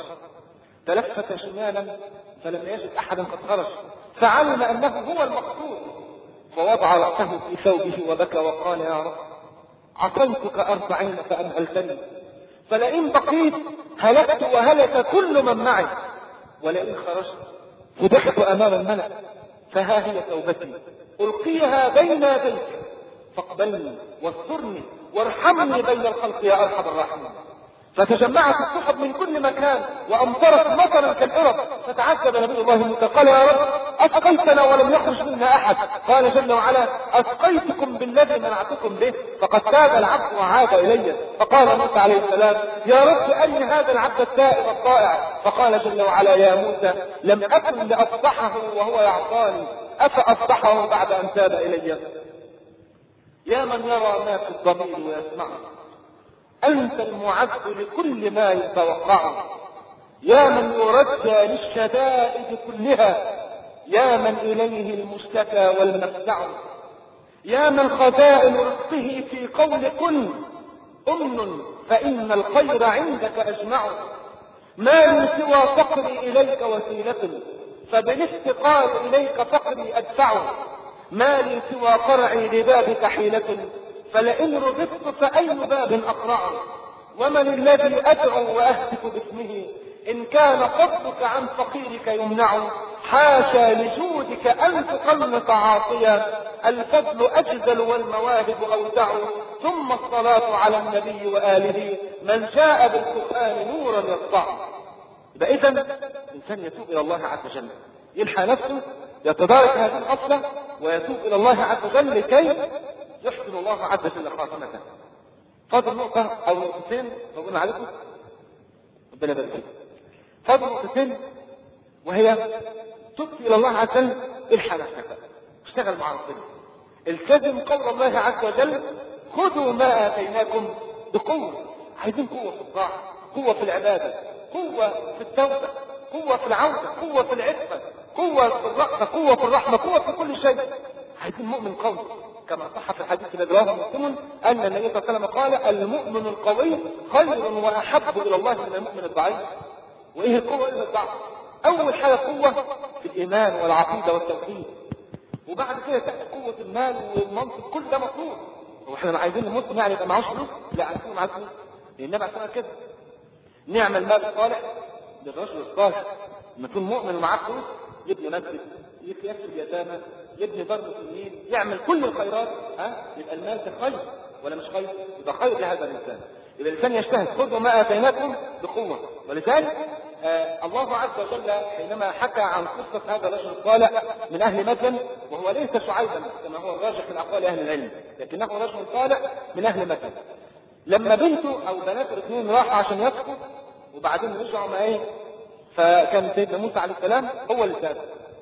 Speaker 1: تلفت شمالا فلم يجد أحدا قد خرج، فعلم أنه هو المقصود، فوضع رأسه في ثوبه وبكى وقال: يا رب، عصيتك أربعين فأمهلتني، فلئن بقيت هلكت وهلك كل من معي، ولئن خرجت فضحت أمام الملأ، فها هي توبتي ألقيها بين يديك، فاقبلني واسترني وارحمني بين الخلق يا أرحم الراحمين. فتجمعت السحب من كل مكان وأمطرت مطرا كالقرب، فتعجب نبي الله موسى قال: يا رب، أسقيتنا ولم يخرج منا أحد. قال جل وعلا: أسقيتكم بالذي منعتكم به، فقد تاب العبد وعاد إلي. فقال موسى عليه السلام: يا رب، أين هذا العبد التائب الطائع؟ فقال جل وعلا: يا موسى، لم أكن لأفضحه وهو يعصاني، أفأفضحه بعد أن تاب إلي؟ يا من يرى ما في الضمير ويسمعه، أنت المعد لكل ما يتوقعه، يا من يرجى للشدائد كلها، يا من إليه المشتكى والمفزع، يا من خزائن رزقه في قول كن أمن فإن الخير عندك أجمع. ما من سوى فقري إليك وسيلة، فبالافتقار إليك فقري أدفع. ما لي سوى قرعي لبابك حيلة، فلئن رزقت فأي باب أقرع. ومن الذي أدعو وأهتف باسمه، إن كان فضلك عن فقيرك يمنع. حاشا لجودك أن تقنط عاصيا، الفضل أجزل والمواهب أودع. ثم الصلاة على النبي وآله، من جاء بالقرآن نورا يسطع. إذا الإنسان يتوب إلى الله عز وجل، يلحى نفسه، يتدارك هذه الأصلة ويتوب إلى الله عز وجل لكي يحسن الله عز وجل خاتمته. فاضل نقطة أو نقطتين بقول عليكم، ربنا يبارك فيكم. فاضل نقطتين، وهي تب إلى الله عز وجل، الحى نفسك، اشتغل مع ربنا، التزم قول الله عز وجل: خذوا ما آتيناكم بقوة. عايزين قوة في الطاعة، قوة في العبادة، قوة في التوبة، قوة في العودة، قوة في العفة، قوة في الرأفة، قوة في الرحمة، قوة في كل شيء. عايزين مؤمن قوي، كما صح في الحديث الذي رواه مسلم أن النبي صلى الله عليه وسلم قال: المؤمن القوي خير وأحب إلى الله من المؤمن الضعيف. وايه القوه وايه الضعف؟ اول حاجه قوه في الايمان والعقيده والتوحيد، وبعد كده تاتي قوه المال والمنصب، كل ده مطلوب. هو احنا عايزين المسلم يعني يبقى معهوش فلوس؟ لا، عايزين معاه فلوس، لان النبي عليه كده نعم المال الصالح للرجل الصالح. لما يكون مؤمن ومعاه فلوس يبني مسجد، يكفي اليتامى، يبني دار مسلمين، يعمل كل الخيرات، ها يبقى المال ده خير ولا مش خير؟ يبقى خير لهذا الانسان. يبقى الانسان يجتهد، خذوا ما اتيناكم بقوه. ولذلك آه الله عز وجل حينما حكى عن قصه هذا الرجل الصالح من اهل مدين، وهو ليس شعيبا كما هو الراجح من اقوال اهل العلم، لكنه رجل صالح من اهل مدين. لما بنته او بناته الاثنين راحوا عشان يسقوا وبعدين رجعوا ما ايه، فكان سيدنا موسى عليه السلام هو اللي ساب.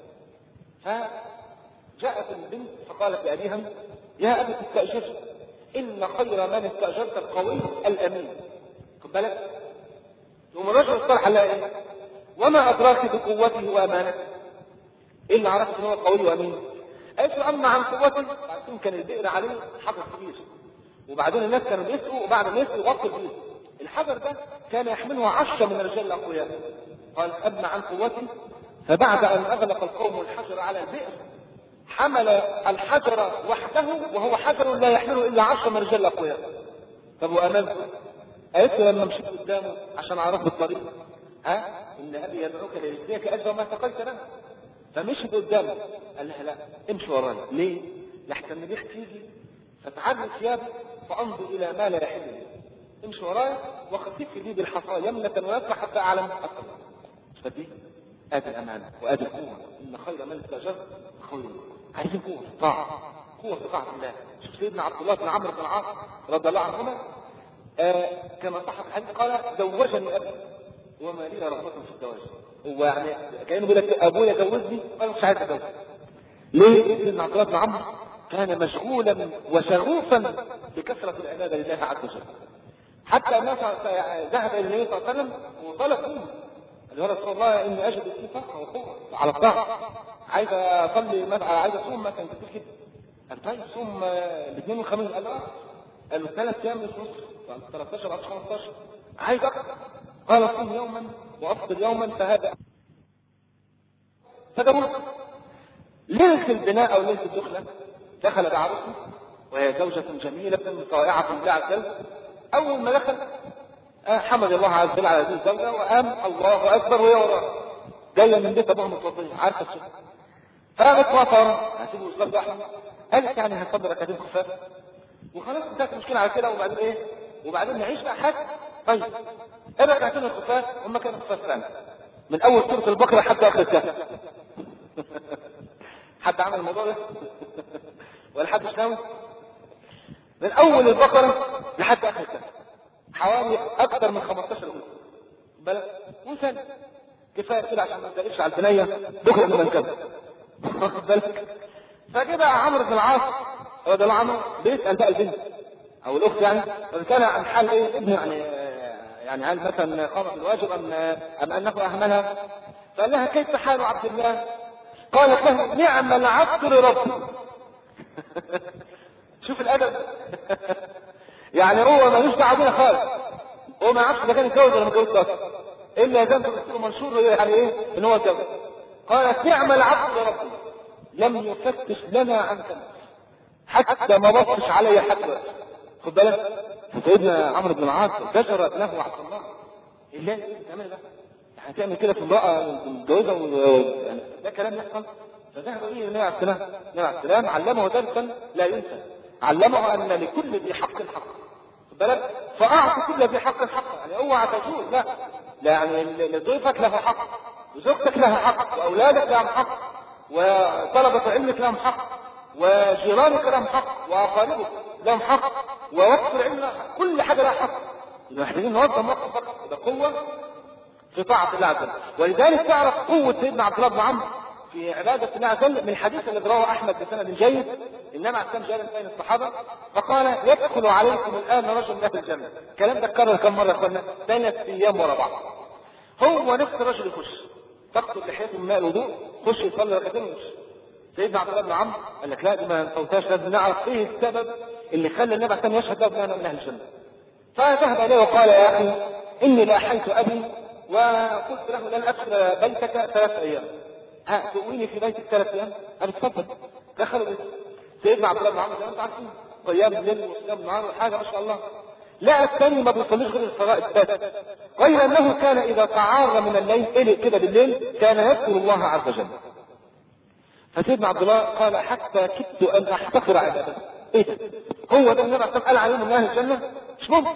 Speaker 1: فجاءت البنت فقالت لأبيها يا أبت استأجر، إن خير من استأجرت القوي الأمين. خد بالك؟ يوم الرجل الصالح قال لها إيه؟ وما أدراك بقوته وأمانته؟ إيه اللي عرفت إن هو قوي وأمين؟ قالت له أما عن قوته، بعدين كان البئر عليه حجر كبير، وبعدين الناس كانوا بيسقوا، وبعد ما يسقوا يغطوا البئر. الحجر ده كان يحمله عشرة من الرجال الأقوياء. قال أما عن قوته، فبعد أن أغلق القوم الحجر على البئر حمل الحجر وحده، وهو حجر لا يحمله إلا عشرة من الرجال الأقوياء. طب وأمامه؟ قالت له لما مشيت قدامه عشان أعرف بالطريق، ها إن أبي يدعوك ليجزيك أجر ما سقيت له. فمشيت قدامه، قال لها لا امشي وراي. ليه؟ لحسن الريح تيجي فتعري ثيابي فأنظر إلى ما لا يحل لي. امشي وراي وخفف لي بالحصى يمنة ويسرى حتى أعلم أكثر. فدي ادي الامانه وادي القوه. ان خير من استاجر خير. عايزين قوه في الطاعه، قوه في طاعه الله. شوف سيدنا عبد الله بن عمرو بن العاص رضي الله عنهما آه كما صح في الحديث قال زوجني ابي وما لي رغبه في الزواج. هو يعني كانه بيقول لك ابويا زوجني، قال مش عايز اتجوز. ليه؟ سيدنا عبد الله بن عمرو كان مشغولا وشغوفا بكثره العباده لله عز وجل، حتى الناس ذهب الى النبي صلى الله عليه وسلم وطلب منه قال يا رسول الله اني اجد في فقر وقوه على الطاعه، عايز اصلي مثلا، عايز اصوم مثلا كتير كده. قال طيب صوم الاثنين والخميس. قال اه. قال له ثلاث ايام مش نص، ثلاثة عشر خمستاشر. عايز اكثر. قال صوم يوما وافطر يوما فهذا. فجابوا ليله البناء او ليله الدخله دخل بعروسه وهي زوجه جميله طائعه لله عز وجل. اول ما دخل حمد الله عز وجل على هذه الزوجه وقام الله اكبر وهي وراه جايه من بيت ابوها متوضيه عارفه الشيء. فقامت وطر هتيجي وصلت بقى، قالت يعني هنصلي ركعتين خفاف وخلاص انتهت المشكله على كده، وبعدين ايه؟ وبعدين نعيش بقى حاجه. طيب الركعتين الخفاف هم كانوا خفاف فعلا من اول سوره البقره حتى اخر الكهف. حد عمل الموضوع ده؟ ولا حد مش ناوي؟ من اول البقره لحد اخر الكهف حوالي اكثر من خمستاشر جزء. بالك وثاني كفايه كده عشان ما تقلبش على البنيه بكره من كده. واخد بالك؟ فجه بقى عمرو بن العاص رضي الله عنه بيسال بقى البنت او الاخت يعني كان عن حال ايه ابنه، يعني يعني هل مثلا قام بالواجب ام ام انه اهملها؟ فقال لها كيف حال عبد الله؟ قالت له نعم العبد لربي. شوف الادب. يعني هو ملوش دعوه بينا خالص، هو ما يعرفش اذا كان يتجوز ولا ما يتجوزش اصلا، الا اذا انت منشور يعني ايه ان هو اتجوز. قالت نعم العبد لربي لم يفتش لنا عن كلمه حتى ما بصش علي حتى. خد بالك سيدنا عمرو بن العاص زجر ابنه عبد الله الا تعمل ده، هتعمل كده في امراه متجوزه يعني ده كلام يحصل. فذهب اليه النبي عليه السلام، النبي عليه السلام علمه درسا لا ينسى، علمه ان لكل ذي حق حق. خد بالك فاعطي كل ذي حق حق، يعني اوعى تجوز، لا لا يعني لضيفك له حق وزوجتك لها حق واولادك لهم حق وطلبة علمك لهم حق وجيرانك لهم حق واقاربك لهم حق ووقت العلم لهم حق. كل حاجه لها حق. يبقى محتاجين نوظف موقف فقط ده قوه في طاعه الله عز وجل. ولذلك تعرف قوه سيدنا عبد الله بن عمرو في عباده الله عز وجل من الحديث الذي رواه احمد بسند جيد انما عن جابر بين الصحابه فقال يدخل عليكم الان رجل من اهل الجنه. الكلام ده اتكرر كم مره يا اخوانا؟ ثلاث ايام ورا بعض. هو نفس الرجل يخش تقتل لحيته من ماء الوضوء، خش يصلي ركعتين ويمشي. سيدنا عبد الله بن عمرو قال لك لا دي ما نفوتهاش، لازم نعرف ايه السبب اللي خلى النبي عليه يشهد له بأنه من اهل الجنه. فذهب اليه وقال يا اخي اني لاحيت ابي وقلت له لن ادخل بيتك ثلاث ايام، ها تؤويني في بيتك ثلاث ايام؟ قال اتفضل. دخلوا بيت سيدنا عبد الله بن عمرو زي ما انتم عارفين، قيام الليل وصيام النهار وحاجه ما شاء الله. لا الثاني ما بيصليش غير الصلاه الثالثه، غير انه كان اذا تعار من الليل قلق كده بالليل كان يذكر الله عز وجل. فسيدنا عبد الله قال حتى كدت ان احتقر عبادته. ايه ده؟ هو ده النبي قال عليهم من اهل الجنه؟ مش ممكن.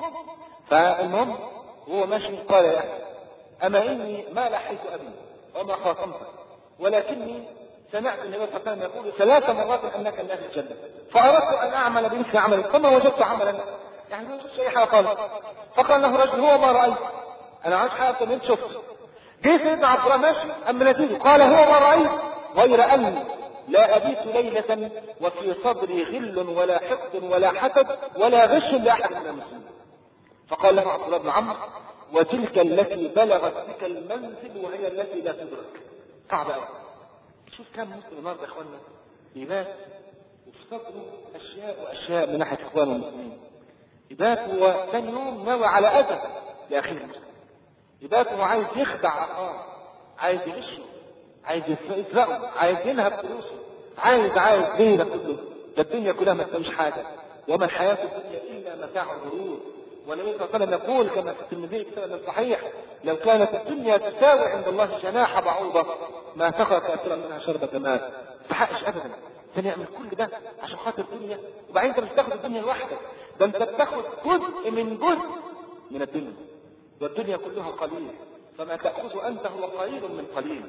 Speaker 1: فالمهم وهو ماشي قال يا اخي اما اني ما لحيت ابي وما خاصمته، ولكني سمعت النبي صلى الله عليه وسلم يقول ثلاث مرات انك من اهل الجنه، فاردت ان اعمل بمثل عملك فما وجدت عملا، يعني ما وجدتش اي حاجه خالص. فقال له رجل هو ما رايت، انا عايز حاجه من شفت. جه سيدنا عبد الله ماشي اما نتيجه قال هو ما رايت غير اني لا ابيت ليله وفي صدري غل ولا حقد ولا حسد ولا غش لاحد من المسلمين. فقال له عبد الله بن عمرو وتلك التي بلغت بك المنزل وهي التي لا تدرك. صعب قوي. شوف كم مسلم النهارده يا اخواننا يبات وفي صدره اشياء واشياء من ناحيه اخوانه المسلمين. يبات هو ثاني يوم ناوي على اذى لاخيه المسلم. يبات هو عايز يخدع اخاه، عايز يغشه، عايز يسرقه، عايز ينهب فلوسه، عايز عايز ليه ده كله؟ ده الدنيا كلها ما تساويش حاجه، وما الحياه الدنيا الا متاع الغرور. والنبي صلى الله عليه وسلم يقول كما في الترمذي بسند الصحيح لو كانت الدنيا تساوي عند الله جناح بعوضه ما سقى كافرا منها شربة ماء. ما تحقش ابدا. كان يعمل كل ده عشان خاطر الدنيا، وبعدين انت مش بتاخد الدنيا لوحدك، ده انت بتاخد جزء من جزء من الدنيا، والدنيا كلها قليل، فما تاخذ انت هو قليل من قليل.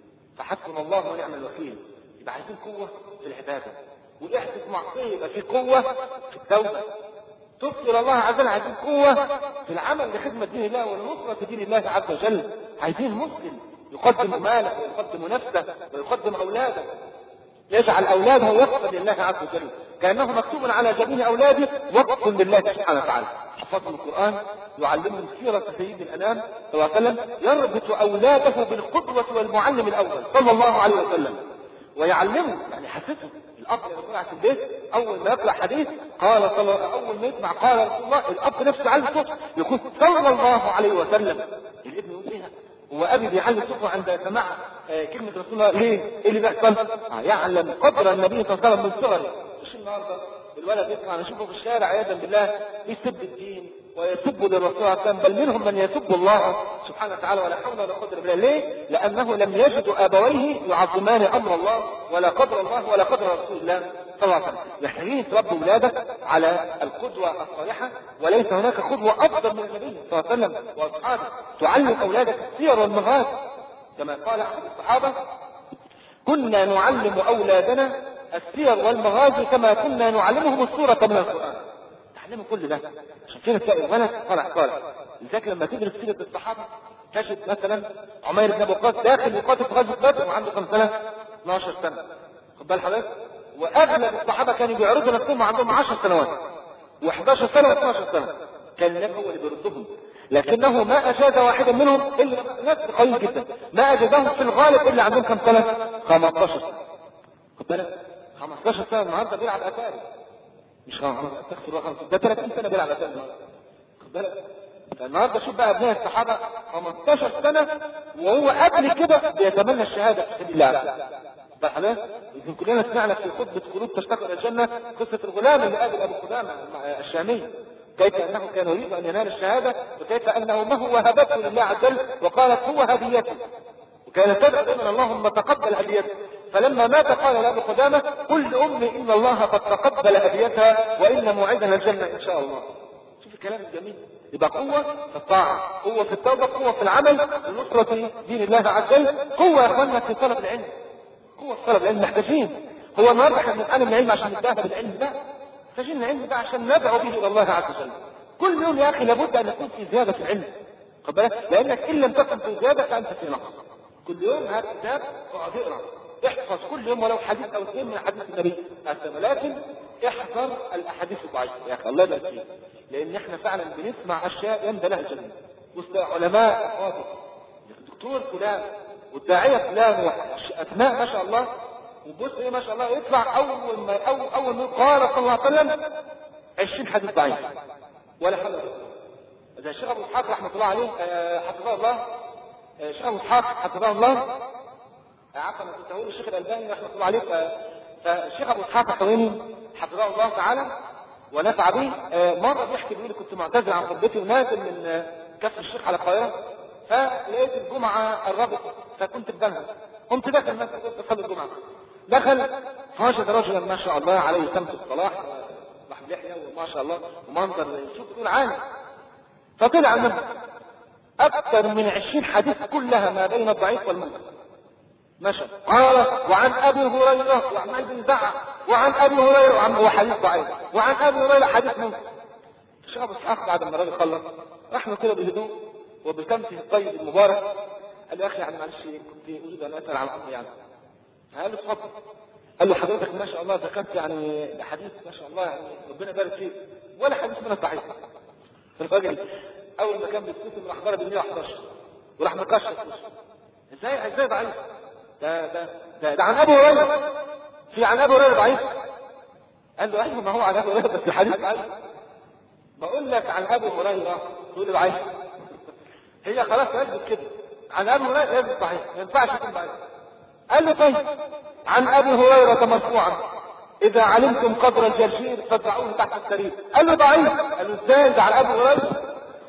Speaker 1: فحسبنا الله ونعم الوكيل. يبقى عايزين قوه في العباده، والاحساس معصيه يبقى في قوه في التوبه. تذكر الله عز وجل. عايزين قوة في العمل لخدمة دين الله ونصرة دين الله عز وجل. عايزين مسلم يقدم ماله ويقدم نفسه ويقدم أولاده، يجعل أولاده وقفا لله عز وجل، كأنه مكتوب على جميع أولاده وقف لله سبحانه وتعالى. حفظهم القرآن، يعلمهم سيرة سيد الأنام صلى الله عليه وسلم، يربط أولاده بالقدوة والمعلم الأول صلى الله عليه وسلم، ويعلمه يعني حسسه. الاب لما يقرا في البيت اول ما يقرا حديث قال صلى اول ما يسمع قال رسول الله، الاب نفسه على صوته يقول صلى الله عليه وسلم. الابن يقول ايه هو ابي بيعلي صوته عند سماع آه كلمه رسول الله؟ ليه؟ ايه اللي بيحصل؟ آه يعلم قدر النبي صلى الله عليه وسلم من صغره. مش النهارده الولد يطلع نشوفه في الشارع عياذا بالله يسب الدين ويسب للرسول صلى الله عليه وسلم، بل منهم من يسب الله سبحانه وتعالى ولا حول ولا قدر بالله. ليه؟ لانه لم يجد ابويه يعظمان امر الله ولا قدر الله ولا قدر رسول الله صلى الله عليه وسلم. محتاجين تربوا اولادك على القدوه الصالحه، وليس هناك قدوه افضل من النبي صلى الله عليه وسلم واصحابه. تعلم اولادك السير والمغازي كما قال احد الصحابه كنا نعلم اولادنا السير والمغازي كما كنا نعلمهم السوره من القران. تعلموا كل ده عشان كده تلاقي الولد طالع صالح. لذلك لما تدرس سيره الصحابه تجد مثلا عمير بن ابي وقاص داخل يقاتل في غزوه بدر وعنده كم سنه؟ اثناشر سنه. خد بال حضرتك؟ واغلب الصحابه كانوا بيعرضوا نفسهم عندهم عشر سنوات وحداشر سنه واثناشر سنه، كان النبي هو اللي بيردهم، لكنه ما اجاز واحدا منهم الا ناس قليل جدا، ما اجازهم في الغالب الا عندهم كم سنه؟ خمستاشر سنه. خد بالك؟ خمستاشر سنه النهارده بيلعب اتاري، مش استغفر الله خمسة ده ثلاثين سنه بيلعب اتاري النهارده. خد بالك؟ النهارده شوف بقى ابناء الصحابه خمستاشر سنه وهو قبل كده بيتمنى الشهاده في سبيل الله. بقى يمكن كلنا سمعنا في خطبه قلوب تشتاق الى الجنه قصه الغلام اللي قابل ابو قدامه الشامي، كيف انه كان يريد ان ينال الشهاده وكيف انه ما هو وهبته لله عز وجل وقالت هو هديته، وكانت تدعو دائما اللهم تقبل هديته. فلما مات قال لابو قدامه قل لامي ان الله قد تقبل هديتها وان موعدنا الجنه ان شاء الله. شوف الكلام الجميل. يبقى قوة في الطاعة، قوة في التوبة، قوة في العمل لنصرة دين الله عز وجل، قوة يا اخوانا في طلب العلم، قوة في طلب العلم. محتاجين هو النهارده احنا بنتعلم العلم عشان نتباهى بالعلم؟ لا، محتاجين العلم ده عشان ندعو به الى الله عز وجل. كل يوم يا اخي لابد ان يكون في زيادة في العلم، خد بالك؟ لانك ان لم تكن في زيادة فانت في نقص. كل يوم هات كتاب اقعد اقرا، احفظ كل يوم ولو حديث او اثنين من حديث النبي صلى الله عليه وسلم، لكن احذر الاحاديث الضعيفة يا اخي الله يبارك فيك، لان احنا فعلا بنسمع اشياء يندى لها الجنة. وسط علماء افاضل الدكتور فلان والداعية فلان واسماء ما شاء الله، وبص ايه ما شاء الله يطلع اول ما اول اول ما قال صلى الله عليه وسلم عشرين حديث ضعيف ولا حدث. ده الشيخ ابو اسحاق رحمه الله عليه حفظه الله الشيخ ابو اسحاق حفظه الله، عفوا انا كنت هقول الشيخ الالباني رحمه الله عليه، فالشيخ ابو اسحاق الحويني حفظه الله تعالى ونفع به، مره بيحكي بيقول كنت معتذر عن خطبتي ونازل من كف الشيخ على القاهره، فلقيت الجمعه قربت فكنت في بنها، قمت داخل المسجد قلت اصلي الجمعه، دخل فوجد رجلا ما شاء الله عليه سمت الصلاح واحد لحيه وما شاء الله ومنظر شوف تقول عالي، فطلع المسجد اكثر من عشرين حديث كلها ما بين الضعيف والمنكر ماشي، قال وعن ابي هريره وعن بن زعه وعن ابي هريره وعن هو حديث ضعيف وعن ابي هريره حديث منكر. الشيخ ابو اسحاق بعد ما الراجل خلص راح له كده بهدوء وبكلمته الطيب المبارك، قال له يا اخي يعني معلش كنت اريد ان اسال عن امر يعني. قال له اتفضل. قال له حضرتك ما شاء الله ذكرت يعني حديث ما شاء الله يعني ربنا يبارك فيك ولا حديث من الضعيف. الراجل اول ما كان بيستسلم راح ضرب ال مية وحداشر وراح مكشف ازاي ازاي ضعيف؟ ده ده ده, ده عن ابو هريره، في عن ابو هريره ضعيف؟ قال له ايوه ما هو عن ابو هريره بس الحديث ضعيف. بقول لك عن ابو هريره تقول لي ضعيف؟ هي خلاص لازم كده عن ابو هريره لازم ضعيف ما ينفعش يكون ضعيف. قال له طيب عن ابي هريره مرفوعا اذا علمتم قدر الجرجير فادفعوه تحت السرير. قال له ضعيف. قال له ازاي ده عن ابو هريره؟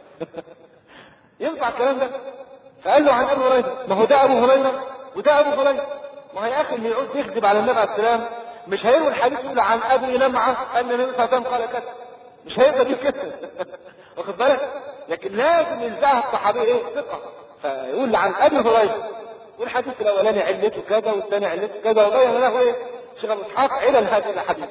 Speaker 1: ينفع الكلام ده؟ فقال له عن ابي هريره، ما هو ده ابو هريره وده ابو هريره، ما هي اخي اللي يعود يكذب على النبي عليه السلام مش هيروي الحديث يقول عن ابي لمعه ان النبي صلى الله عليه وسلم قال كذا، مش هيقدر يكذب واخد بالك؟ لكن لازم يلزقها الصحابي ايه؟ ثقه، فيقول عن ابي هريره والحديث الاولاني علته كذا والثاني علته كذا وبين له ايه؟ شيخ ابو اسحاق علل هذه الاحاديث.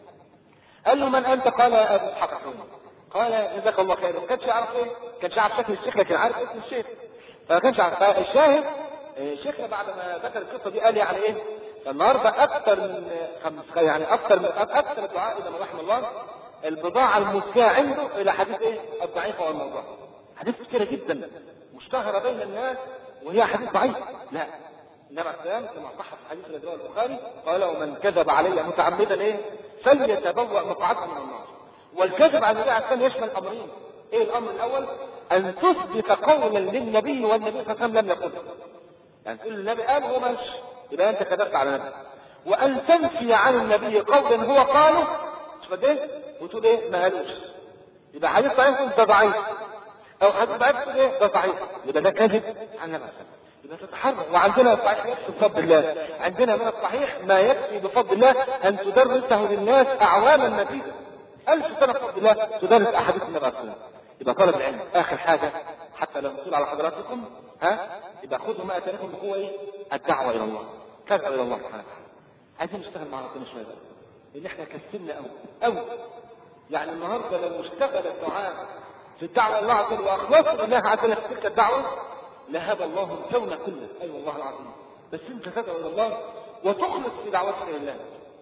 Speaker 1: قال له من انت؟ قال ابو اسحاق قال جزاك الله خير. ما كانش يعرف ايه؟ ما كانش يعرف شكل الشيخ لكن عارف اسم الشيخ، فما كانش عارف. فالشاهد الشيخ بعد ما ذكر القصه دي قال يعني ايه؟ فالنهارده اكثر من خمس يعني اكثر من اكثر الدعاء الى من رحم الله البضاعه المزكاه عنده الى حديث ايه؟ الضعيف والموضوع. حديث كثيره جدا مشتهره بين الناس وهي حديث ضعيف. لا، النبي عليه السلام كما صح في حديث الرجال البخاري قال ومن كذب علي متعمدا ايه؟ فليتبوأ مقعده من النار. والكذب على النبي عليه السلام يشمل امرين. ايه الامر الاول؟ ان تثبت قولا للنبي والنبي صلى الله عليه وسلم لم يقله، يعني تقول النبي قال هو ماشي يبقى انت كذبت على النبي، وان تنفي عن النبي قولا هو قاله مش فاهم ايه وتقول ايه ما قالوش، يبقى حديث ضعيف ده ضعيف، او حديث ضعيف تقول ايه ده ضعيف، يبقى ده كذب عن النبي. يبقى تتحرر. وعندنا الصحيح يكفي بفضل الله، عندنا من الصحيح ما يكفي بفضل الله ان تدرسه للناس اعواما مديده ألف سنه بفضل الله تدرس احاديث النبي عليه الصلاه. يبقى طلب العلم اخر حاجه حتى لو نقول على حضراتكم ها يبقى خذوا ما اتانكم بقوه ايه؟ الدعوه الى الله، تدعو الى الله سبحانه وتعالى. عايزين نشتغل مع ربنا شويه بقى لان احنا كسلنا قوي قوي. يعني النهارده لو اشتغل الدعاء في الدعوه الى الله عز وجل واخلصوا لله عز وجل في تلك الدعوه لهدى الله الكون كله. اي أيوة والله العظيم. بس انت تدعو الى الله وتخلص في دعوتك الى الله،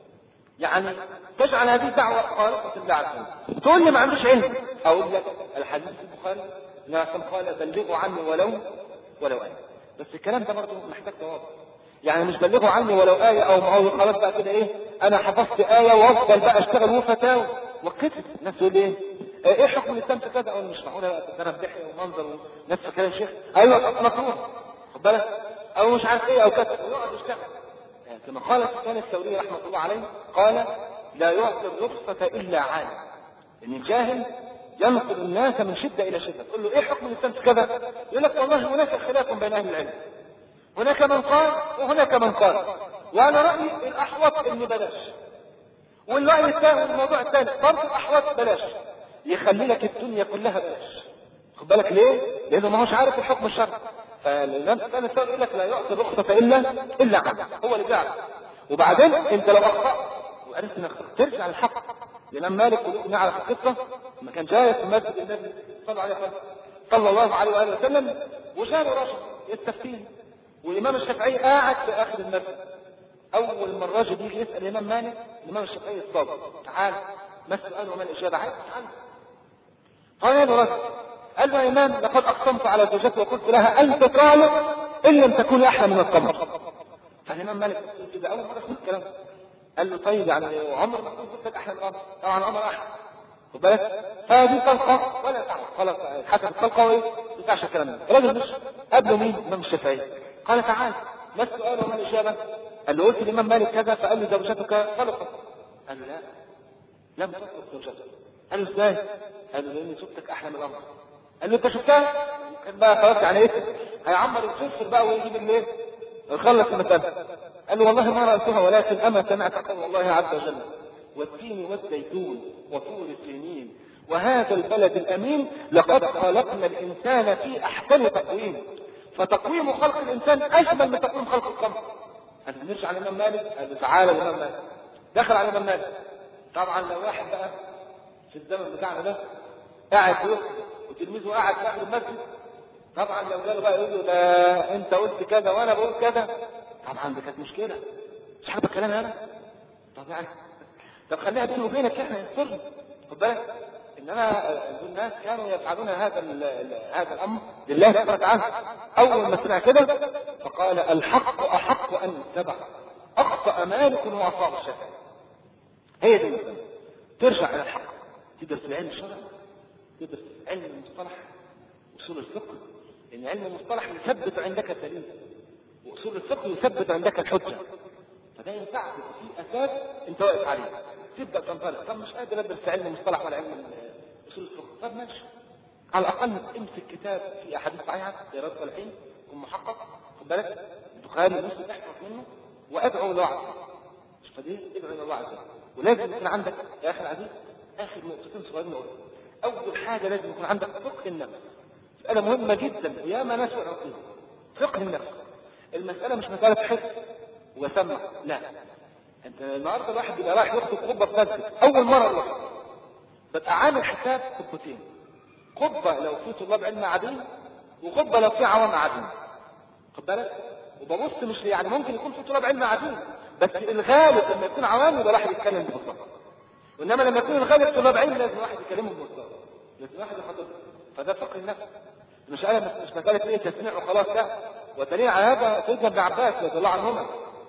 Speaker 1: يعني تجعل هذه الدعوه خالصه لله عز وجل. تقول لي ما عنديش علم، اقول لك الحديث في البخاري لا قال بلغوا عني ولو ولو آية. بس الكلام ده برضه محتاج توابع. يعني مش بلغوا عني ولو آية او معاوية خلاص بقى كده ايه انا حفظت آية وافضل بقى اشتغل وفتاوى وكتب. الناس تقول ايه ايه حكم الاسلام في كذا؟ اقول مش معقوله بقى ده انا بضحك ومنظر وناس فاكره الشيخ ايوه مكروه خد بالك او مش عارف ايه او كذا ويقعد يشتغل. يعني كما قال سفيان الثوري رحمه الله عليه قال لا يعطي الرخصة الا عالم. ان الجاهل ينقل الناس من شده الى شده. تقول له ايه حكم الاسلام في كذا؟ يقول لك والله هناك خلاف بين اهل العلم، هناك من قال وهناك من قال، وانا رايي الاحوط انه بلاش، والراي الثاني الموضوع الثاني برضه الاحوط بلاش، يخلي لك الدنيا كلها بلاش. خد بالك ليه؟ لانه ما هوش عارف الحكم الشرعي. فالامام سفيان الثوري يقول لك لا يعطي الرخصه الا الا عنه، هو اللي بيعرف. وبعدين انت لو اخطات وعرفت انك ترجع للحق. الامام مالك نعرف القصه لما كان جاي في مسجد النبي صلى الله عليه وسلم صلى الله عليه واله وسلم وجاء رجل يستفتيه، والامام الشافعي قاعد في اخر المسجد. اول ما الراجل يجي يسال الامام مالك الامام الشافعي الصادق تعال ما السؤال وما الاجابه؟ عايز تعال. قال له رجل قال له يا امام لقد اقسمت على زوجتي وقلت لها انت طالق ان لم تكوني احلى من القمر. فالامام مالك كده اول مره يسمع الكلام قال له طيب يعني عمر ما كنت زوجتك احلى من القمر؟ طبعا عمر احلى خد بالك. فهذه طلقه ولا تعرف خلاص حسب الطلقه وايه ما ينفعش الكلام ده. الراجل مش قابله مين؟ الإمام الشافعي. قال تعال، ما السؤال وما الإجابة؟ قال له قلت الإمام مالك كذا، فقال لي زوجتك طلقت. قال له لا، لم تطلق زوجتك. قال له ازاي؟ قال له لأن زوجتك أحلى من الأمر. قال له أنت شفتها؟ كان بقى خلاص يعني إيه؟ هيعمر الكفر بقى ويجيب الليل ويخلص المسألة. قال له والله ما رأيتها، ولكن أما سمعت قول الله عز وجل والتين والزيتون وطور السنين وهذا البلد الأمين لقد خلقنا الإنسان في أحسن تقويم، فتقويم خلق الإنسان أجمل من تقويم خلق القمر. قال له نرجع على الإمام مالك. قال له تعالى الإمام مالك. دخل على الإمام مالك. طبعا لو واحد بقى في الزمن بتاعنا ده قاعد يقول وتلميذه قاعد في آخر المسجد، طبعا لو قالوا بقى يقول له ده أنت قلت كذا وأنا بقول كذا، طبعا دي كانت مشكلة. مش حابب الكلام هذا. طب يعني طب خليها بيني وبينك احنا ينصرني، خد بالك. انما الناس كانوا يفعلون هذا هذا الامر لله سبحانه وتعالى. اول ما سمع كده فقال الحق احق ان يتبع، اخطا مالك واصاب الشافعي. هي دي المساله. ترجع الى الحق، تدرس العلم الشرعي، تدرس علم المصطلح، اصول الفقه. ان علم المصطلح يثبت عندك الدليل، واصول الفقه يثبت عندك الحجه. فده ينفعك في اساس انت واقف عليه. تبدا تنطلق. طب مش قادر ادرس علم المصطلح ولا علم اصول الفقه، طب ماشي، على الاقل امسك كتاب في احاديث صحيحه زي رياض الصالحين يكون محقق، خد بالك، البخاري ومسلم احفظ منه وادعو الله عز وجل. مش فدي ادعو الى الله عز وجل. ولازم يكون عندك يا اخي العزيز اخر نقطتين صغيرين اقول. اول حاجه لازم يكون عندك فقه النفس. مساله مهمه جدا ويا ما ناس يعرفوها. فقه النفس. المساله مش مساله حفظ وسمع، لا. انت النهارده الواحد بيبقى رايح يخطب خطبه في مسجد اول مره الواحد ببقى عامل حساب خطبتين، خطبه لو في طلاب علم قاعدين وخطبه لو في عوام قاعدين، خد بالك. وببص مش يعني ممكن يكون في طلاب علم قاعدين، بس الغالب لما يكون عوام يبقى واحد يتكلم ببساطه، وانما لما يكون الغالب طلاب علم لازم واحد يكلمه ببساطه، لازم واحد يخاطبه. فده فقه النفس. مش انا مش مساله ايه تسميع وخلاص، لا. ودليل على هذا سيدنا ابن عباس رضي الله عنهما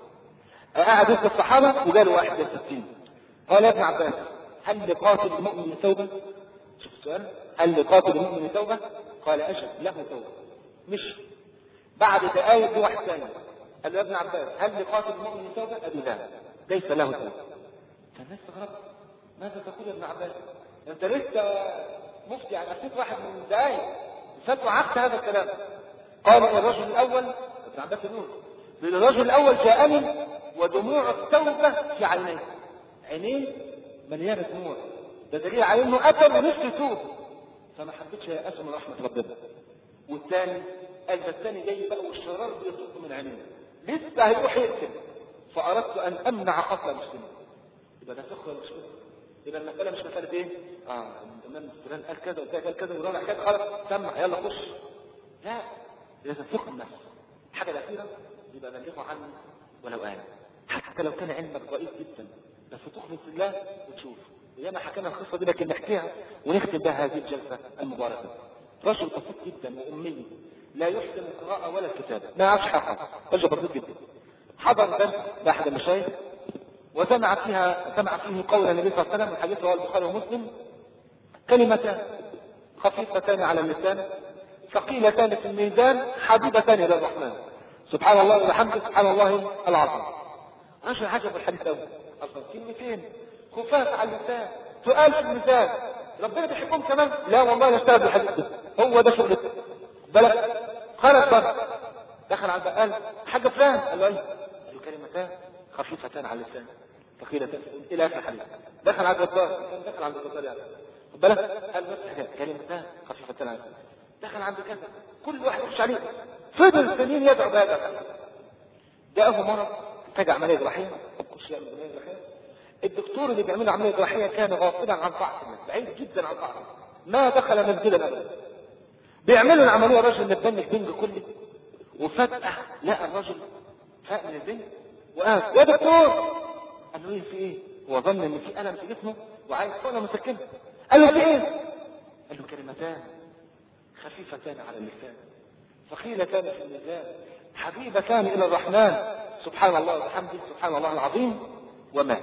Speaker 1: قاعد وسط الصحابه وجاله واحد يا ستين قال يا ابن عباس هل لقاتل المؤمن توبه؟ شوف السؤال، هل لقاتل المؤمن توبه؟ قال اجل له توبه. مش بعد دقائق واحد ثاني قال له يا ابن عباس هل لقاتل المؤمن توبه؟ قال له لا ليس له توبه. فالناس استغربت، ماذا تقول يا ابن عباس؟ انت لسه مفتي عن اخيك واحد من دقائق فتوى عكس هذا الكلام. قال الرجل الاول ابن عباس يقول الرجل الاول جاءني ودموع التوبه في عينيه، عينيه مليانه دموع، ده دليل على انه قتل ونفسه يتوب، فما حبيتش يأسه من رحمه ربنا. والثاني قال ده الثاني جاي بقى والشرار بيصب من عينيه لسه هيروح يقتل، فاردت ان امنع قتل المسلمين. يبقى ده فقه ولا مش فقه؟ يبقى المساله مش مساله ايه؟ اه الامام فلان قال كذا وده قال كذا وده كذا خلاص سمع يلا خش، لا. لازم فقه النفس. الحاجه الاخيره يبقى بلغه عني ولو آية، حتى لو كان علمك ضئيل جدا بس تخلص الله وتشوف. وياما حكينا القصه دي لكن نحكيها ونختم بها هذه الجلسه المباركه. رجل بسيط جدا وامي لا يحسن القراءه ولا الكتابه، ما يعرفش حاجه، رجل بسيط جدا. حضر درس لاحد المشايخ وسمع فيها سمع فيه قول النبي صلى الله عليه وسلم، الحديث رواه البخاري ومسلم، كلمتان خفيفتان على اللسان ثقيلتان في الميزان حبيبتان الى الرحمن، سبحان الله وبحمده سبحان الله العظيم. عشان عجب الحديث الاول اصلا كلمتين خفاف على اللسان تقال في الميزان، ربنا بيحبهم كمان. لا والله لا اشتغل بالحديث ده، هو ده شغلته. بلد خرج بره دخل على البقال حاجه فلان قال له ايه؟ قال له كلمتان خفيفتان على اللسان ثقيلتان الى اخر الحديث. دخل على الجزار دخل على الجزار يعني بلد قال بس كلمتان خفيفتان على اللسان. دخل عند كذا كل واحد يخش عليه، فضل سنين يدعو بهذا. جاءه مرض محتاج عمليه جراحيه، خش يعمل عمليه جراحيه. الدكتور اللي بيعمل عمليه جراحيه كان غافلا عن طاعه الناس، بعيد جدا عن طاعه، ما دخل مسجدا ابدا. بيعملوا العمليه الرجل متبنك بنج كله، وفجاه لقى الرجل فاق من البنج وقال يا دكتور. قال له ايه في ايه؟ هو ظن ان في الم في جسمه وعايز حقنه مسكنه. قال له في ايه؟ قال له كلمتان خفيفتان على اللسان ثقيلتان في الميزان حبيبتان الى الرحمن سبحان الله وبحمده سبحان الله العظيم ومات.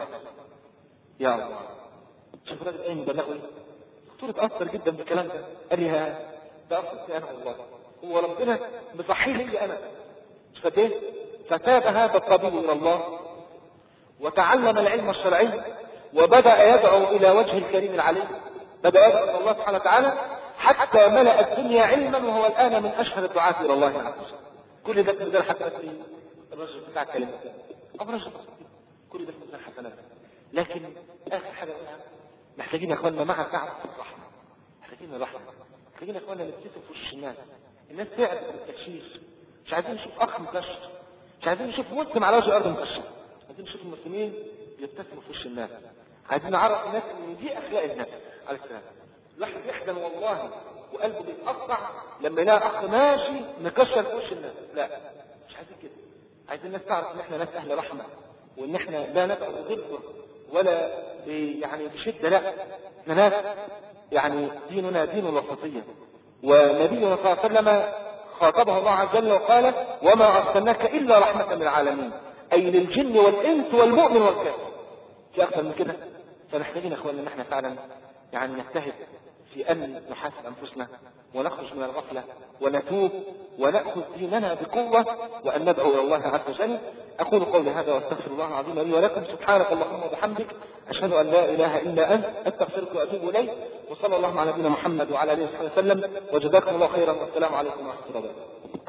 Speaker 1: يا الله، شوف الراجل ايه مبلغه ايه؟ الدكتور اتاثر جدا بالكلام ده، قال لي ها ده اثر انا والله هو ربنا مصحي لي انا مش قد ايه. فتاب هذا الطبيب الى الله وتعلم العلم الشرعي وبدأ يدعو الى وجه الكريم العليم، بدأ يدعو الى الله سبحانه وتعالى حتى ملأ الدنيا علما، وهو الان من اشهر الدعاة الى الله عز وجل. كل ده في ميزان حسنات الرجل بتاع الكلمة أو رجل كل ده في ميزان حسنات. لكن اخر حاجة قلنا محتاجين يا اخواننا مع تعب الرحمة، محتاجين الرحمة، محتاجين يا اخواننا نبتسم في وش الناس. الناس تعبت من التكشيف، مش عايزين نشوف اخ مكشف، مش عايزين نشوف مسلم على وجه الارض مكشف، عايزين نشوف المسلمين يبتسموا في وش الناس، عايزين نعرف الناس ان دي اخلاق النبي عليه السلام. الواحد يحزن والله وقلبه بيتقطع لما يلاقي اخ ماشي مكشر في وش الناس. لا مش عايزين كده، عايزين الناس تعرف ان احنا ناس اهل رحمه، وان احنا لا ندعو بغدر ولا يعني بشده، لا احنا ناس يعني ديننا دين الوسطيه. ونبينا صلى الله عليه وسلم خاطبه الله عز وجل وقال وما ارسلناك الا رحمه للعالمين، اي للجن والانس والمؤمن والكافر. في اكثر من كده؟ فمحتاجين يا اخواننا ان احنا فعلا يعني نجتهد في ان نحاسب انفسنا ونخرج من الغفله ونتوب وناخذ ديننا بقوه وان ندعو الى الله عز وجل. اقول قولي هذا واستغفر الله العظيم لي ولكم. سبحانك اللهم وبحمدك، اشهد ان لا اله الا انت، استغفرك واتوب اليك. وصلى الله على نبينا محمد وعلى اله وصحبه وسلم، وجزاكم الله خيرا، والسلام عليكم ورحمه الله وبركاته.